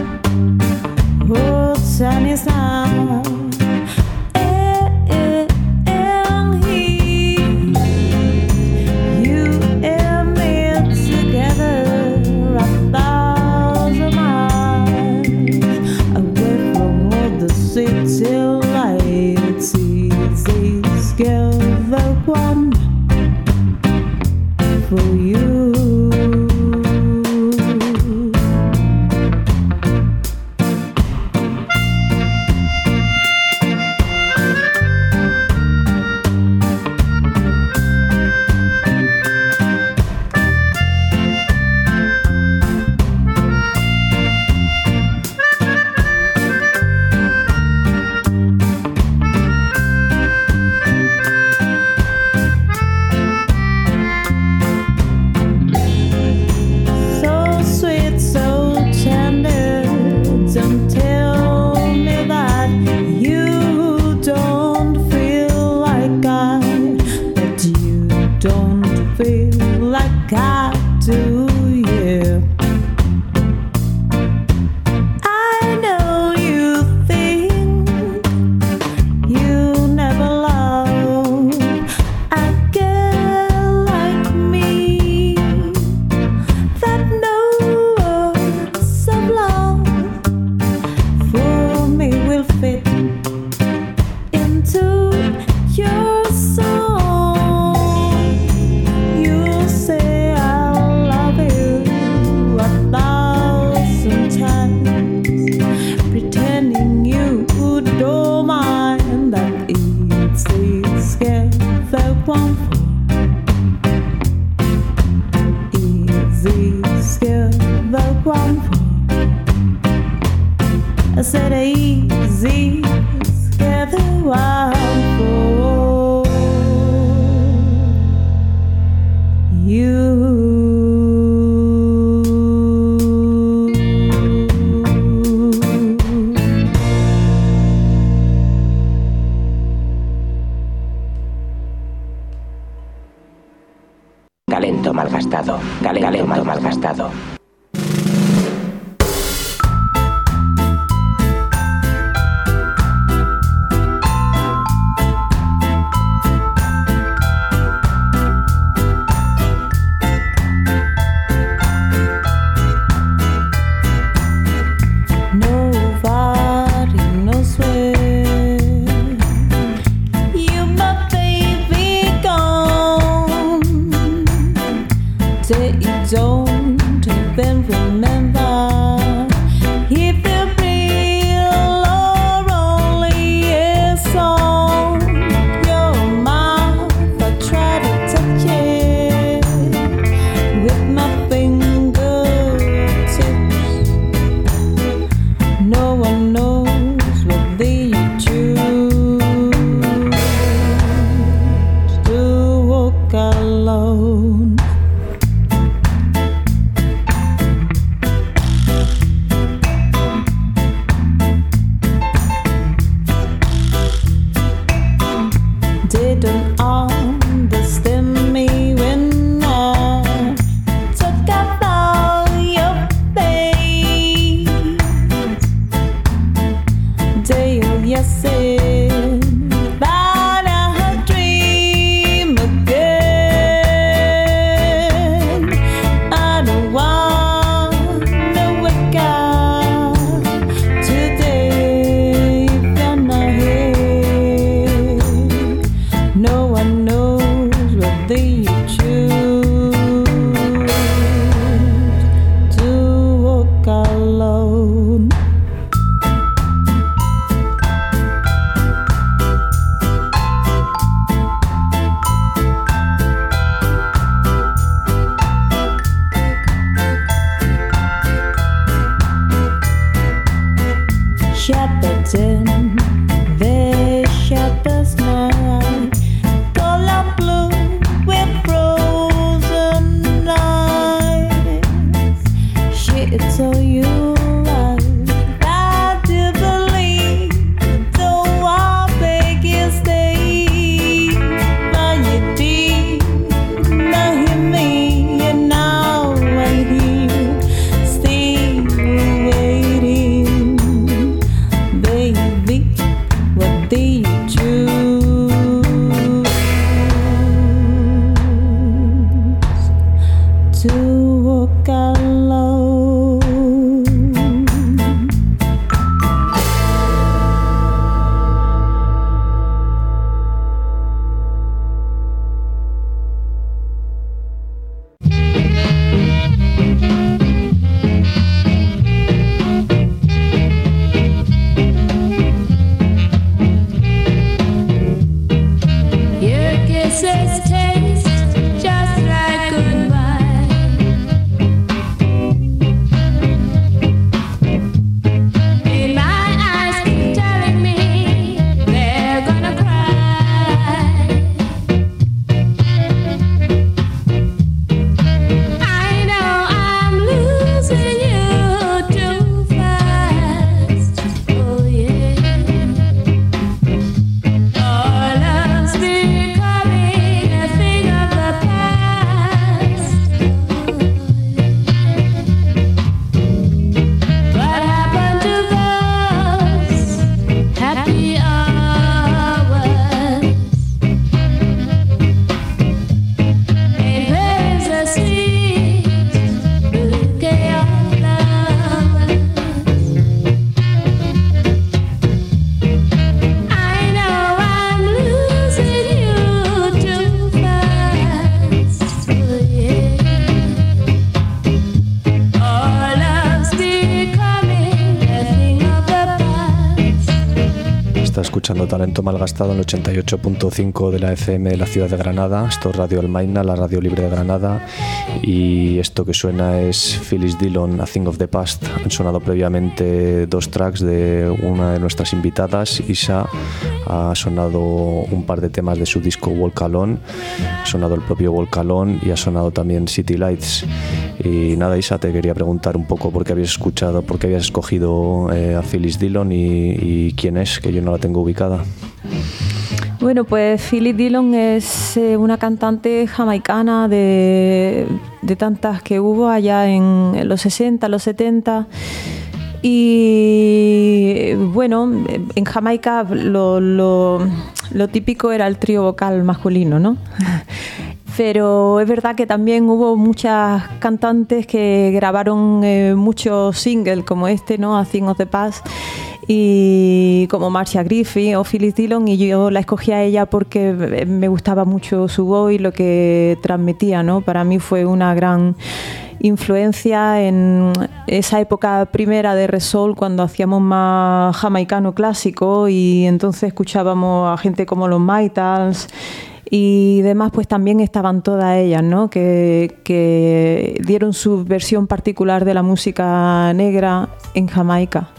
S5: Oh, time is now. And here, you and me together a thousand miles away from all the city lights. Is this girl the one for you?
S11: feel like I do, yeah. I know you think you never love a girl like me, that no words of love for me will fit into your song. You say I love you a thousand times, pretending you don't mind that it's this girl that won't fall. It's this girl that won't fall. I said easy together one for you.
S1: Talento malgastado. Tale- Talento malgastado.
S11: Nobody knows where you, my baby, gone. They don't even remember if they're real or only a song. Your mouth, I try to touch it with my fingertips. No one knows what they choose to walk alone. They don't understand me when I talk about your face. They all yes it, but I dream again. I don't wanna wake up today if you're not here. No one knows what they choose to walk alone. Shepherds in the shepherd's night, color blue with frozen eyes. She told you lies, I do believe, though I beg you stay. But you did not hear me, and now I'm here, still waiting. Baby, what did you choose to walk alone?
S12: Your kisses taste just like goodbye.
S10: escuchando Talento Malgastado en el ochenta y ocho punto cinco de la F M de la ciudad de Granada. Esto es Radio Almaina, la radio libre de Granada. Y esto que suena es Phyllis Dillon, A Thing of the Past. Han sonado previamente dos tracks de una de nuestras invitadas, Isa. Ha sonado un par de temas de su disco Walk Alone. Ha sonado el propio Walk Alone y ha sonado también City Lights. Y nada, Isa, te quería preguntar un poco por qué habías escuchado, por qué habías escogido eh, a Phyllis Dillon y, y quién es, que yo no la tengo ubicada.
S7: Bueno, pues Phyllis Dillon es eh, una cantante jamaicana de, de tantas que hubo allá en, en los sesenta, los setenta. Y bueno, en Jamaica lo, lo, lo típico era el trío vocal masculino, ¿no? Pero es verdad que también hubo muchas cantantes que grabaron eh, muchos singles como este, ¿no? A Thing of the Past, y como Marcia Griffith o Phyllis Dillon, y yo la escogí a ella porque me gustaba mucho su voz y lo que transmitía, ¿no? Para mí fue una gran influencia en esa época primera de Resoul, cuando hacíamos más jamaicano clásico, y entonces escuchábamos a gente como los Maytals y demás, pues también estaban todas ellas, ¿no? Que, que dieron su versión particular de la música negra en Jamaica.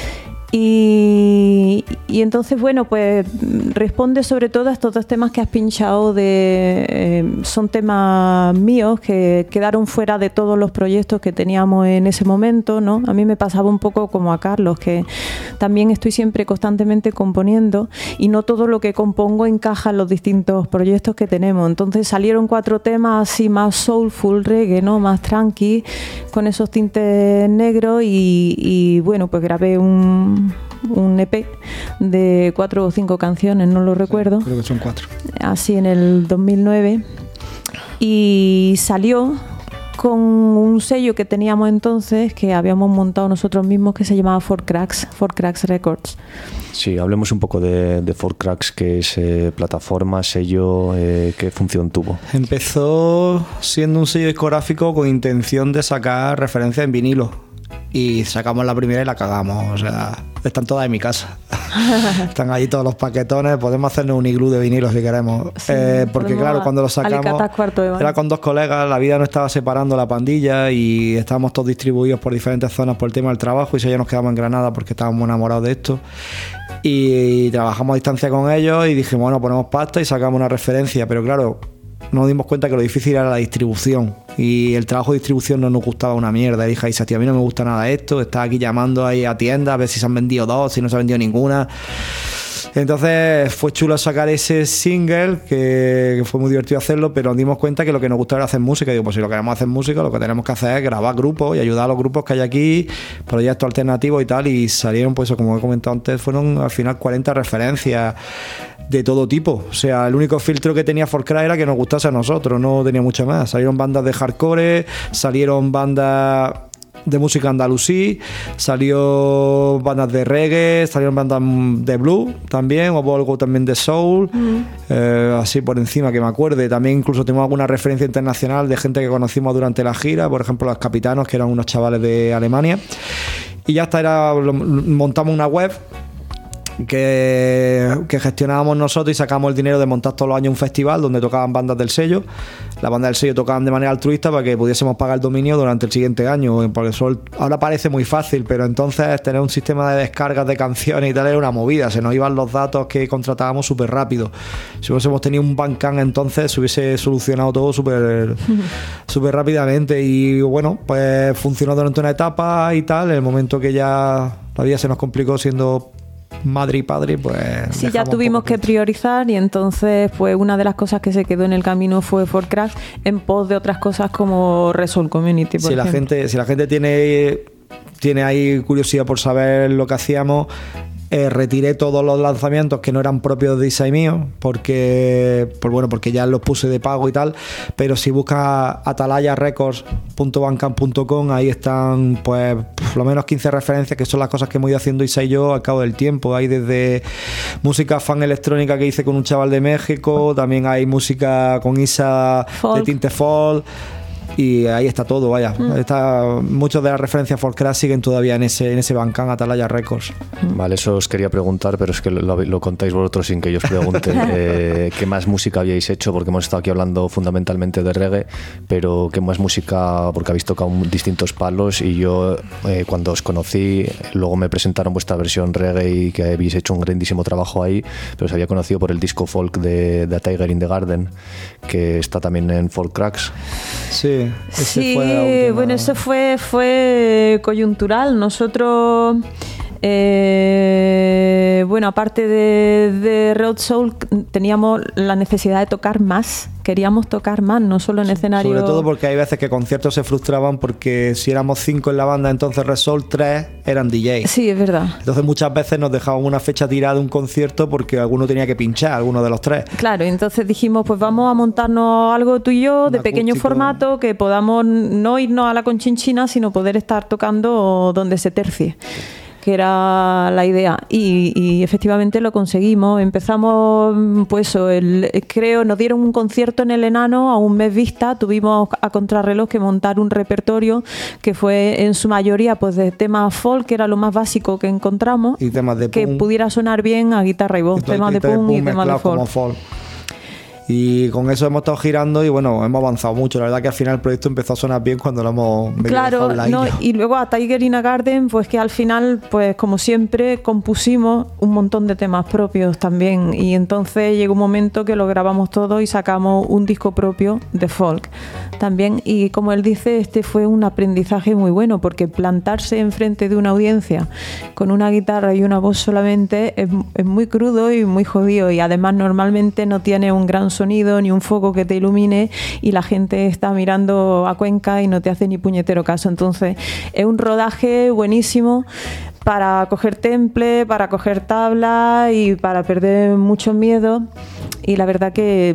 S7: Y, y entonces, bueno, pues responde sobre todo a estos dos temas que has pinchado. De, eh, son temas míos que quedaron fuera de todos los proyectos que teníamos en ese momento, ¿no? A mí me pasaba un poco como a Carlos, que también estoy siempre constantemente componiendo y no todo lo que compongo encaja en los distintos proyectos que tenemos. Entonces salieron cuatro temas así más soulful, reggae, ¿no? Más tranqui, con esos tintes negros, y, y bueno, pues grabé un un E P de cuatro o cinco canciones, no lo recuerdo.
S6: Creo que son cuatro.
S7: Así en el dos mil nueve. Y salió con un sello que teníamos entonces, que habíamos montado nosotros mismos, que se llamaba Four Cracks, Four Cracks Records.
S10: Sí, hablemos un poco de, de Four Cracks, que es eh, plataforma, sello, eh, ¿qué función tuvo?
S6: Empezó siendo un sello discográfico con intención de sacar referencias en vinilo. Y sacamos la primera y la cagamos, o sea, están todas en mi casa. Están ahí todos los paquetones, podemos hacernos un iglú de vinilo si queremos.
S7: Sí,
S6: eh, porque claro, cuando lo sacamos era con dos colegas, la vida nos estaba separando la pandilla y estábamos todos distribuidos por diferentes zonas por el tema del trabajo, y si ya nos quedamos en Granada porque estábamos enamorados de esto. Y trabajamos a distancia con ellos y dijimos, bueno, ponemos pasta y sacamos una referencia, pero claro, nos dimos cuenta que lo difícil era la distribución, y el trabajo de distribución no nos gustaba una mierda. Y dije, tío, a mí no me gusta nada esto, está aquí llamando ahí a tiendas a ver si se han vendido dos, si no se ha vendido ninguna. Entonces fue chulo sacar ese single, que, que fue muy divertido hacerlo, pero nos dimos cuenta que lo que nos gustaba era hacer música. Y digo, pues si lo queremos hacer música, lo que tenemos que hacer es grabar grupos y ayudar a los grupos que hay aquí, proyectos alternativos y tal. Y salieron, pues como he comentado antes, fueron al final cuarenta referencias de todo tipo. O sea, el único filtro que tenía Four Cracks era que nos gustase a nosotros, no tenía mucho más. Salieron bandas de hardcore, salieron bandas de música andalusí, salió bandas de reggae, salieron bandas de blues también, hubo algo también de soul, mm. eh, así por encima que me acuerde. También incluso tengo alguna referencia internacional de gente que conocimos durante la gira, por ejemplo los Capitanos, que eran unos chavales de Alemania. Y ya hasta era, montamos una web Que, que gestionábamos nosotros y sacamos el dinero de montar todos los años un festival donde tocaban bandas del sello. Las bandas del sello tocaban de manera altruista para que pudiésemos pagar el dominio durante el siguiente año, porque eso ahora parece muy fácil, pero entonces tener un sistema de descargas de canciones y tal era una movida. Se nos iban los datos que contratábamos súper rápido. Si hubiésemos tenido un Bandcamp entonces se hubiese solucionado todo súper súper rápidamente. Y bueno, pues funcionó durante una etapa y tal. En el momento que ya la vida se nos complicó siendo madre y padre, pues
S7: sí, ya tuvimos que priorizar, y entonces pues una de las cosas que se quedó en el camino fue Four Cracks, en pos de otras cosas como Resoul Community, por
S6: si la gente si la gente tiene tiene ahí curiosidad por saber lo que hacíamos, eh, retiré todos los lanzamientos que no eran propios de Isa y mío, porque pues bueno, porque ya los puse de pago y tal. Pero si buscas atalaya records punto bandcamp punto com, ahí están pues por lo menos quince referencias, que son las cosas que hemos ido haciendo Isa y yo al cabo del tiempo. Hay desde música fan electrónica que hice con un chaval de México, también hay música con Isa folk, de tinte folk, y ahí está todo, vaya.
S7: Mm.
S6: Está, muchas de las referencias folclóricas siguen todavía en ese, en ese Bandcamp Atalaya Records.
S10: Vale, eso os quería preguntar, pero es que lo, lo contáis vosotros sin que yo os pregunte. eh, ¿Qué más música habíais hecho? Porque hemos estado aquí hablando fundamentalmente de reggae, pero ¿qué más música? Porque habéis tocado distintos palos y yo eh, cuando os conocí, luego me presentaron vuestra versión reggae y que habéis hecho un grandísimo trabajo ahí, pero os había conocido por el disco folk de, de A Tiger in the Garden, que está también en Folk Cracks.
S6: Sí, ese
S7: Sí,
S6: fue la última-
S7: bueno, eso fue, fue coyuntural. Nosotros, eh, bueno, aparte de, de Road Soul, teníamos la necesidad de tocar más. Queríamos tocar más, no solo en escenario.
S6: Sobre todo porque hay veces que conciertos se frustraban porque si éramos cinco en la banda, entonces Resol tres eran D Js.
S7: Sí, es verdad.
S6: Entonces muchas veces nos dejaban una fecha tirada de un concierto porque alguno tenía que pinchar, alguno de los tres.
S7: Claro, entonces dijimos, pues vamos a montarnos algo tú y yo de
S6: Un
S7: pequeño
S6: acústico.
S7: formato, que podamos no irnos a la conchinchina, sino poder estar tocando donde se tercie, que era la idea. Y, y efectivamente lo conseguimos. Empezamos, pues eso, el, creo, nos dieron un concierto en el Enano a un mes vista. Tuvimos a contrarreloj que montar un repertorio que fue en su mayoría pues de temas folk, que era lo más básico que encontramos,
S6: Y temas de
S7: que
S6: punk.
S7: pudiera sonar bien a guitarra y voz,
S6: Entonces,
S7: temas de
S6: temas
S7: punk y temas de
S6: mezclados como
S7: folk.
S6: folk. Y con eso hemos estado girando y bueno, hemos avanzado mucho. La verdad que al final el proyecto empezó a sonar bien cuando lo hemos medio
S7: Claro,
S6: dejado en la
S7: no,
S6: isla.
S7: y luego a Tiger in a Garden, pues que al final, pues como siempre, compusimos un montón de temas propios también. Y entonces llegó un momento que lo grabamos todo y sacamos un disco propio de folk también. Y como él dice, este fue un aprendizaje muy bueno, porque plantarse enfrente de una audiencia con una guitarra y una voz solamente es, es muy crudo y muy jodido. Y además normalmente no tiene un gran sonido ni un foco que te ilumine y la gente está mirando a Cuenca y no te hace ni puñetero caso. Entonces es un rodaje buenísimo para coger temple, para coger tabla y para perder mucho miedo. Y la verdad que,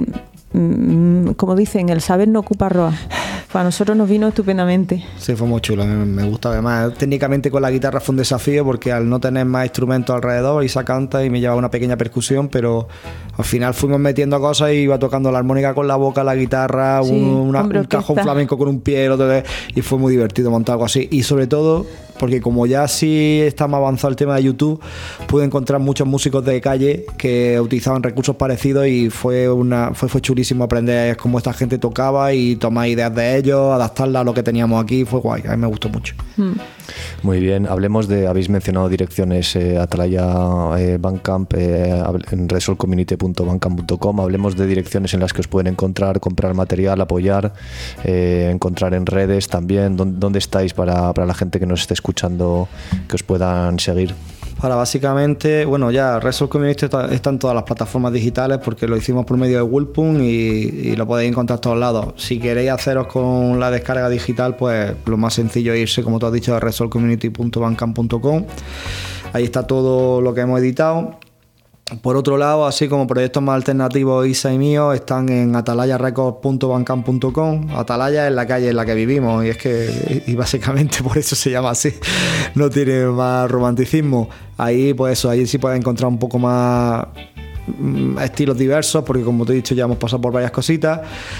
S7: mm, como dicen, el saber no ocupa roa. Para nosotros nos vino estupendamente.
S6: Sí, fue muy chulo, me, me gusta además. Técnicamente con la guitarra fue un desafío porque al no tener más instrumentos alrededor, Isa canta y me llevaba una pequeña percusión, pero al final fuimos metiendo cosas y iba tocando la armónica con la boca, la guitarra,
S7: Sí,
S6: un, una-
S7: hombre,
S6: un cajón
S7: orquesta.
S6: flamenco con un pie, el otro de- y fue muy divertido montar algo así. Y sobre todo, porque como ya sí está más avanzado el tema de YouTube, pude encontrar muchos músicos de calle que utilizaban recursos parecidos y fue una fue, fue chulísimo aprender cómo esta gente tocaba y tomar ideas de ellos, adaptarlas a lo que teníamos aquí. Fue guay, a mí me gustó mucho.
S7: Mm.
S10: Muy bien, hablemos de, habéis mencionado direcciones, eh, Atalaya, eh, Bandcamp, eh, hable- en resolcommunity punto bandcamp punto com, hablemos de direcciones en las que os pueden encontrar, comprar material, apoyar, eh, encontrar en redes también, ¿dónde, dónde estáis para, para la gente que nos esté escuchando, que os puedan seguir?
S6: Ahora, básicamente, bueno, ya Resol Community está, está en todas las plataformas digitales porque lo hicimos por medio de Woolpun y, y lo podéis encontrar a todos lados. Si queréis haceros con la descarga digital, pues lo más sencillo es irse, como tú has dicho, a resolcommunity punto bandcamp punto com. Ahí está todo lo que hemos editado. Por otro lado, así como proyectos más alternativos Isa y mío, están en atalaya records punto bandcamp punto com. Atalaya es la calle en la que vivimos y es que y básicamente por eso se llama así. No tiene más romanticismo. Ahí pues eso, ahí sí puedes encontrar un poco más mm, estilos diversos, porque como te he dicho ya hemos pasado por varias cositas.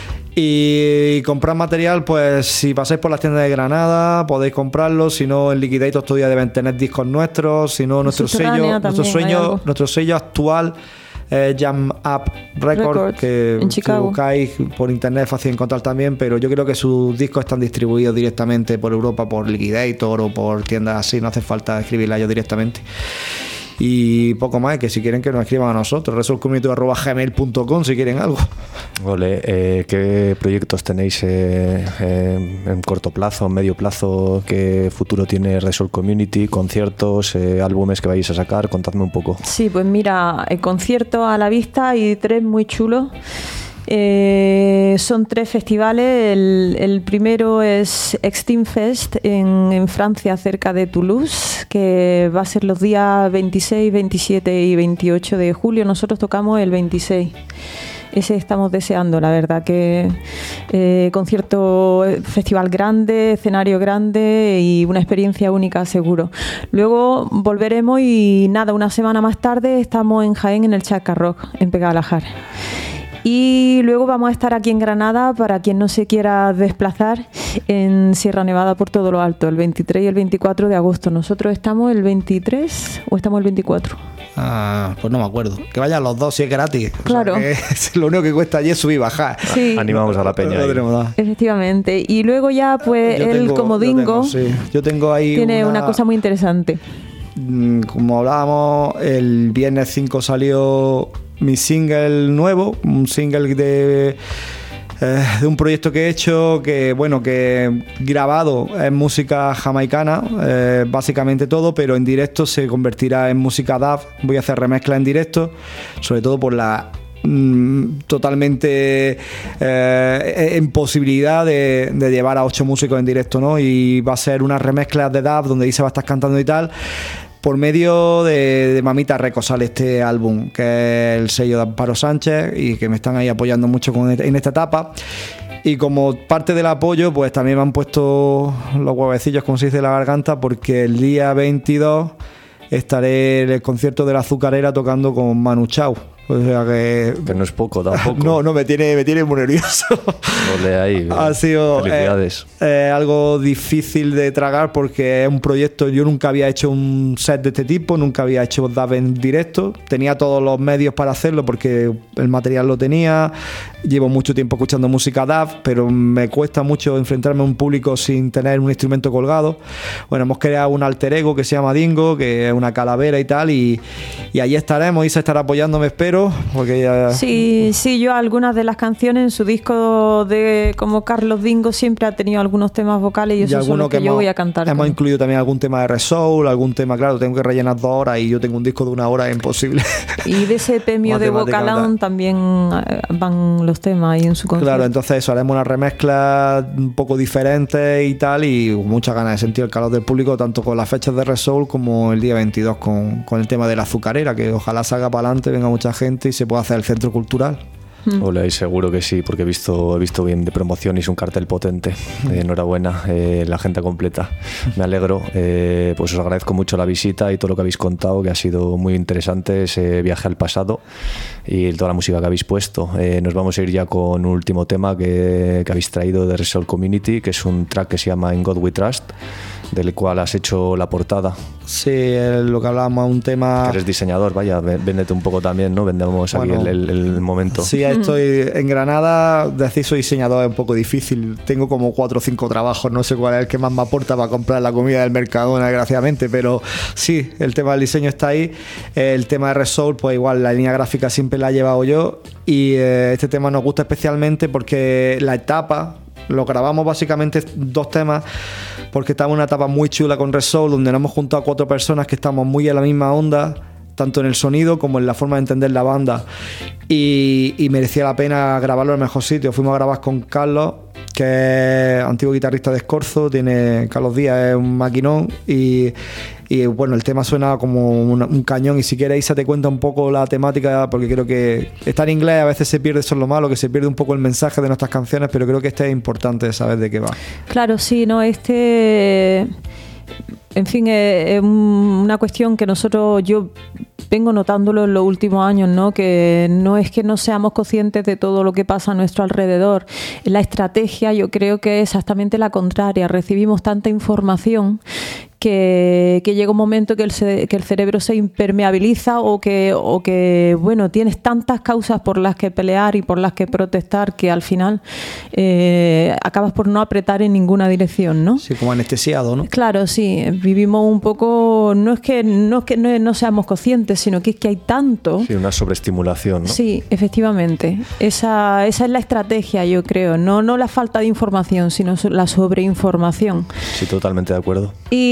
S6: Y comprar material, pues si pasáis por las tiendas de Granada podéis comprarlo, si no en Liquidator todavía deben tener discos nuestros, si no nuestro
S7: Subterránea
S6: sello, nuestro
S7: también hay
S6: sueño,
S7: algo.
S6: nuestro sello actual es Jam Up Record,
S7: Records,
S6: que
S7: en
S6: si
S7: Chicago.
S6: buscáis por internet es fácil encontrar también, pero yo creo que sus discos están distribuidos directamente por Europa, por Liquidator o por tiendas así, no hace falta escribirla yo directamente. Y poco más, que si quieren que nos escriban a nosotros, resolcommunity arroba gmail punto com si quieren algo.
S10: Ole, eh, ¿qué proyectos tenéis eh, eh, en corto plazo, en medio plazo? ¿Qué futuro tiene Resol Community? ¿Conciertos, eh, álbumes que vais a sacar? Contadme un poco.
S7: Sí, pues mira, el concierto a la vista y tres muy chulos. Eh, son tres festivales. El, el primero es Extreme Fest en, en Francia, cerca de Toulouse, que va a ser los días veintiséis, veintisiete y veintiocho de julio. Nosotros tocamos el veintiséis. Ese estamos deseando, la verdad, que eh, concierto, festival grande, escenario grande y una experiencia única, seguro. Luego volveremos y nada, una semana más tarde estamos en Jaén, en el Chaca Rock, en Pegalajar. Y luego vamos a estar aquí en Granada, para quien no se quiera desplazar, en Sierra Nevada por todo lo alto, el veintitrés y el veinticuatro de agosto. Nosotros estamos el veintitrés o estamos el veinticuatro.
S6: Ah, pues no me acuerdo. Que vayan los dos si es gratis.
S7: Claro.
S6: O sea, que lo único que cuesta allí es subir y bajar.
S7: Sí.
S10: Animamos a la peña.
S6: No
S10: ahí.
S6: tenemos nada.
S7: Efectivamente. Y luego ya, pues,
S6: Yo
S7: el
S6: tengo-
S7: comodingo
S6: Yo tengo, sí. Yo tengo ahí
S7: tiene una cosa muy interesante.
S6: Mm, Como hablábamos, el viernes cinco salió mi single nuevo, un single de, eh, de un proyecto que he hecho, que bueno, que grabado es música jamaicana, eh, básicamente todo, pero en directo se convertirá en música dub. Voy a hacer remezcla en directo, sobre todo por la mm, totalmente eh, imposibilidad de, de llevar a ocho músicos en directo, ¿no? Y va a ser unas remezclas de dub donde Isa va a estar cantando y tal. Por medio de, de Mamita Records sale este álbum, que es el sello de Amparo Sánchez, y que me están ahí apoyando mucho con, en esta etapa. Y como parte del apoyo, pues también me han puesto los huevecillos, como se dice, en la garganta, porque el día veintidós estaré en el concierto de la Azucarera tocando con Manu Chao. O sea que...
S10: Que no es poco tampoco.
S6: No, no, me tiene, me tiene muy nervioso.
S10: Ole ahí.
S6: Ha sido
S10: Felicidades.
S6: eh, eh, algo difícil de tragar, porque es un proyecto, yo nunca había hecho un set de este tipo, nunca había hecho dub en directo, tenía todos los medios para hacerlo porque el material lo tenía, llevo mucho tiempo escuchando música dub, pero me cuesta mucho enfrentarme a un público sin tener un instrumento colgado. Bueno, hemos creado un alter ego que se llama Dingo, que es una calavera y tal, y, y allí estaremos. Isa estará apoyándome, espero, porque ya...
S7: Sí, sí, yo algunas de las canciones en su disco de como Carlos Dingo siempre ha tenido algunos temas vocales y
S6: Y
S7: esos son
S6: alguno
S7: los que,
S6: que
S7: yo
S6: hemos,
S7: voy a cantar.
S6: hemos
S7: con él.
S6: incluido también algún tema de Resoul, algún tema, claro, tengo que rellenar dos horas y yo tengo un disco de una hora, es imposible.
S7: Y de ese premio de
S6: Matemática,
S7: Vocalón también eh, van los temas ahí en su concierto.
S6: Claro, entonces eso, haremos una remezcla un poco diferente y tal, y muchas ganas de sentir el calor del público, tanto con las fechas de Resoul como el día veintidós con, con el tema de la Azucarera, que ojalá salga para adelante, venga mucha gente y se pueda hacer el centro cultural.
S10: Ole, ahí seguro que sí, porque he visto, he visto bien de promoción y es un cartel potente. Eh, enhorabuena, eh, la agenda completa. Me alegro. Eh, pues os agradezco mucho la visita y todo lo que habéis contado, que ha sido muy interesante ese viaje al pasado y toda la música que habéis puesto. Eh, nos vamos a ir ya con un último tema que, que habéis traído de Resoul Community, que es un track que se llama In God We Trust, del cual has hecho la portada.
S6: Sí, el- lo que hablábamos, un tema...
S10: Eres diseñador, vaya, vé- véndete un poco también, ¿no? Vendemos aquí
S6: Bueno,
S10: el, el- el momento.
S6: Sí, estoy en Granada, decir soy diseñador es un poco difícil. Tengo como cuatro o cinco trabajos, no sé cuál es el que más me aporta para comprar la comida del Mercadona, desgraciadamente, pero sí, el tema del diseño está ahí. El tema de Resoul, pues igual, la línea gráfica siempre la he llevado yo, y eh, este tema nos gusta especialmente porque la etapa, lo grabamos básicamente dos temas, porque estamos en una etapa muy chula con Resoul, donde nos hemos juntado a cuatro personas que estamos muy en la misma onda, tanto en el sonido como en la forma de entender la banda, y, y merecía la pena grabarlo en el mejor sitio. Fuimos a grabar con Carlos, que es antiguo guitarrista de Escorzo, tiene Carlos Díaz, es un maquinón, y, y bueno, el tema suena como un, un cañón. Y si quieres, Isa, te cuenta un poco la temática, porque creo que está en inglés, a veces se pierde, eso es lo malo, que se pierde un poco el mensaje de nuestras canciones, pero creo que este es importante saber de qué va.
S7: Claro, sí, no, este... En fin, es, es un- una cuestión que nosotros, yo vengo notándolo en los últimos años, ¿no? Que no es que no seamos conscientes de todo lo que pasa a nuestro alrededor. La estrategia, yo creo que es exactamente la contraria. Recibimos tanta información que, que llega un momento que el, ce- que el cerebro se impermeabiliza, o que, o que, bueno, tienes tantas causas por las que pelear y por las que protestar, que al final eh, acabas por no apretar en ninguna dirección, ¿no?
S6: Sí, como anestesiado, ¿no?
S7: Claro, sí, vivimos un poco, no es que no, es que no, no seamos conscientes, sino que es que hay tanto.
S10: Sí, una sobreestimulación, ¿no?
S7: Sí, efectivamente. Esa, esa es la estrategia, yo creo. No, no la falta de información, sino so- la sobreinformación.
S10: Sí, totalmente de acuerdo.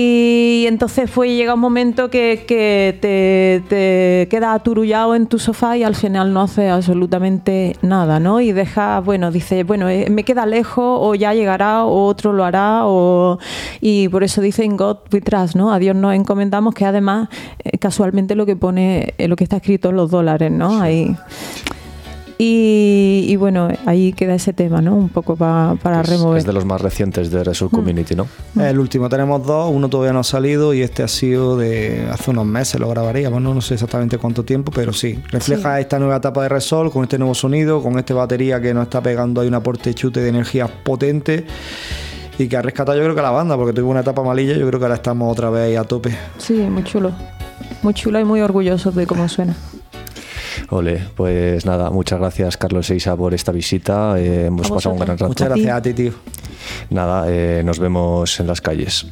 S7: Y entonces fue llega un momento que, que te, te quedas aturullado en tu sofá y al final no haces absolutamente nada, ¿no? Y dejas, bueno, dice, bueno, eh, me queda lejos, o ya llegará, o otro lo hará, o... y por eso dice In God We Trust, ¿no? A Dios nos encomendamos, que además eh, casualmente lo que pone, eh, lo que está escrito en los dólares, ¿no? Ahí. Y, y bueno, ahí queda ese tema, ¿no? Un poco pa, para
S10: Es,
S7: remover.
S10: es de los más recientes de Resort Community, ¿no?
S6: El último, tenemos dos, uno todavía no ha salido y este ha sido de hace unos meses, lo grabaríamos, no, no sé exactamente cuánto tiempo, pero sí, refleja
S7: Sí.
S6: esta nueva etapa de Resort con este nuevo sonido, con este batería que nos está pegando ahí un aporte chute de energía potente y que ha rescatado yo creo que a la banda, porque tuvo una etapa malilla, yo creo que ahora estamos otra vez ahí a tope.
S7: Sí, muy chulo. Muy chulo y muy orgulloso de cómo suena.
S10: Ole, pues nada, muchas gracias Carlos e Isa por esta visita, eh, hemos
S7: A
S10: pasado un gran rato.
S6: Muchas
S7: A ti.
S6: gracias a ti, tío.
S10: Nada, eh, nos vemos en las calles.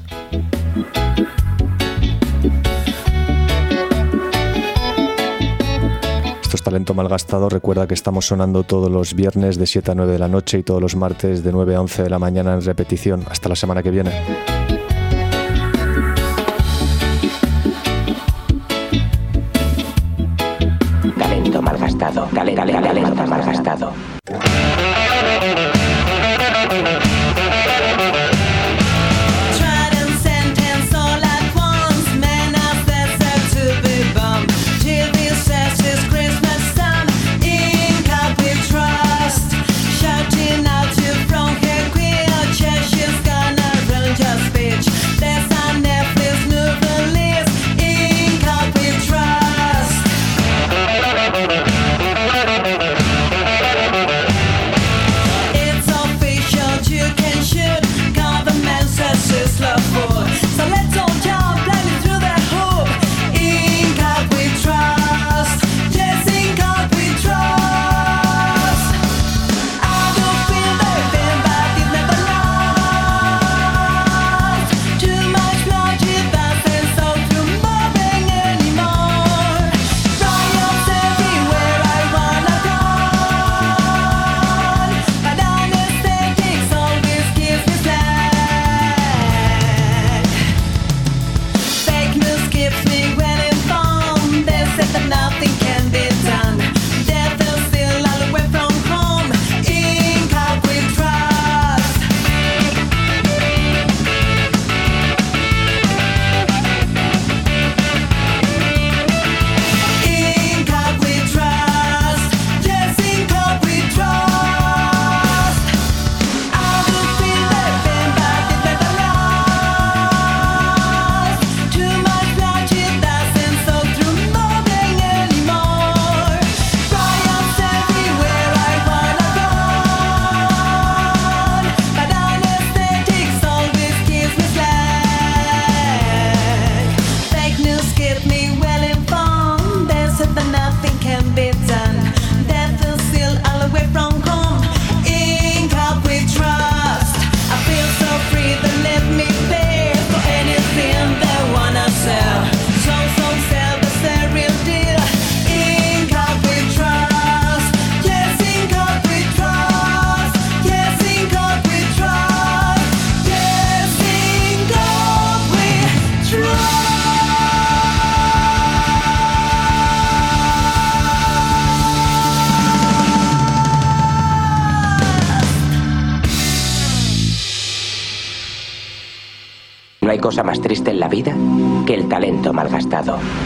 S10: Esto es Talento Malgastado. Recuerda que estamos sonando todos los viernes de siete a nueve de la noche y todos los martes de nueve a once de la mañana en repetición. Hasta la semana que viene.
S1: Talento malgastado. Tale- tale- Talento malgastado.
S5: Tried and sentenced all at once. Men are said to be bummed. Till this says it's Christmas time. In God we trust. Shouting out to from her queer chest. She's gonna run your speech. There's a Netflix new release. In God we trust. It's official, you can shoot. Government says it's lawful. So let's all jump blindly through the hoop. In God we trust. Yes, in God we trust. I don't feel the pain, but it never lasts. Too much blood, it doesn't so through moving anymore. Riots everywhere, I wanna run. But anesthetics always gives me slack. Fake news keeps me well informed. They said that nothing can be done. Death is still all the way from home. In God we trust. In God we trust. Yes, in God we trust. I will feel the pain, but it never lasts. Too much blood, it doesn't so through moving anymore. Riots everywhere, I wanna run. But anesthetics always gives me slack. Fake news keep me well informed. They said that nothing can be done. Death is still all the way from home. In God we trust. I feel so free, they let me pay for anything they wanna sell. So, so sell the real deal. In God we trust. Yes, in God we trust. Yes, in God we trust. Yes, in God we trust.
S1: No hay cosa más triste en la vida que el talento malgastado.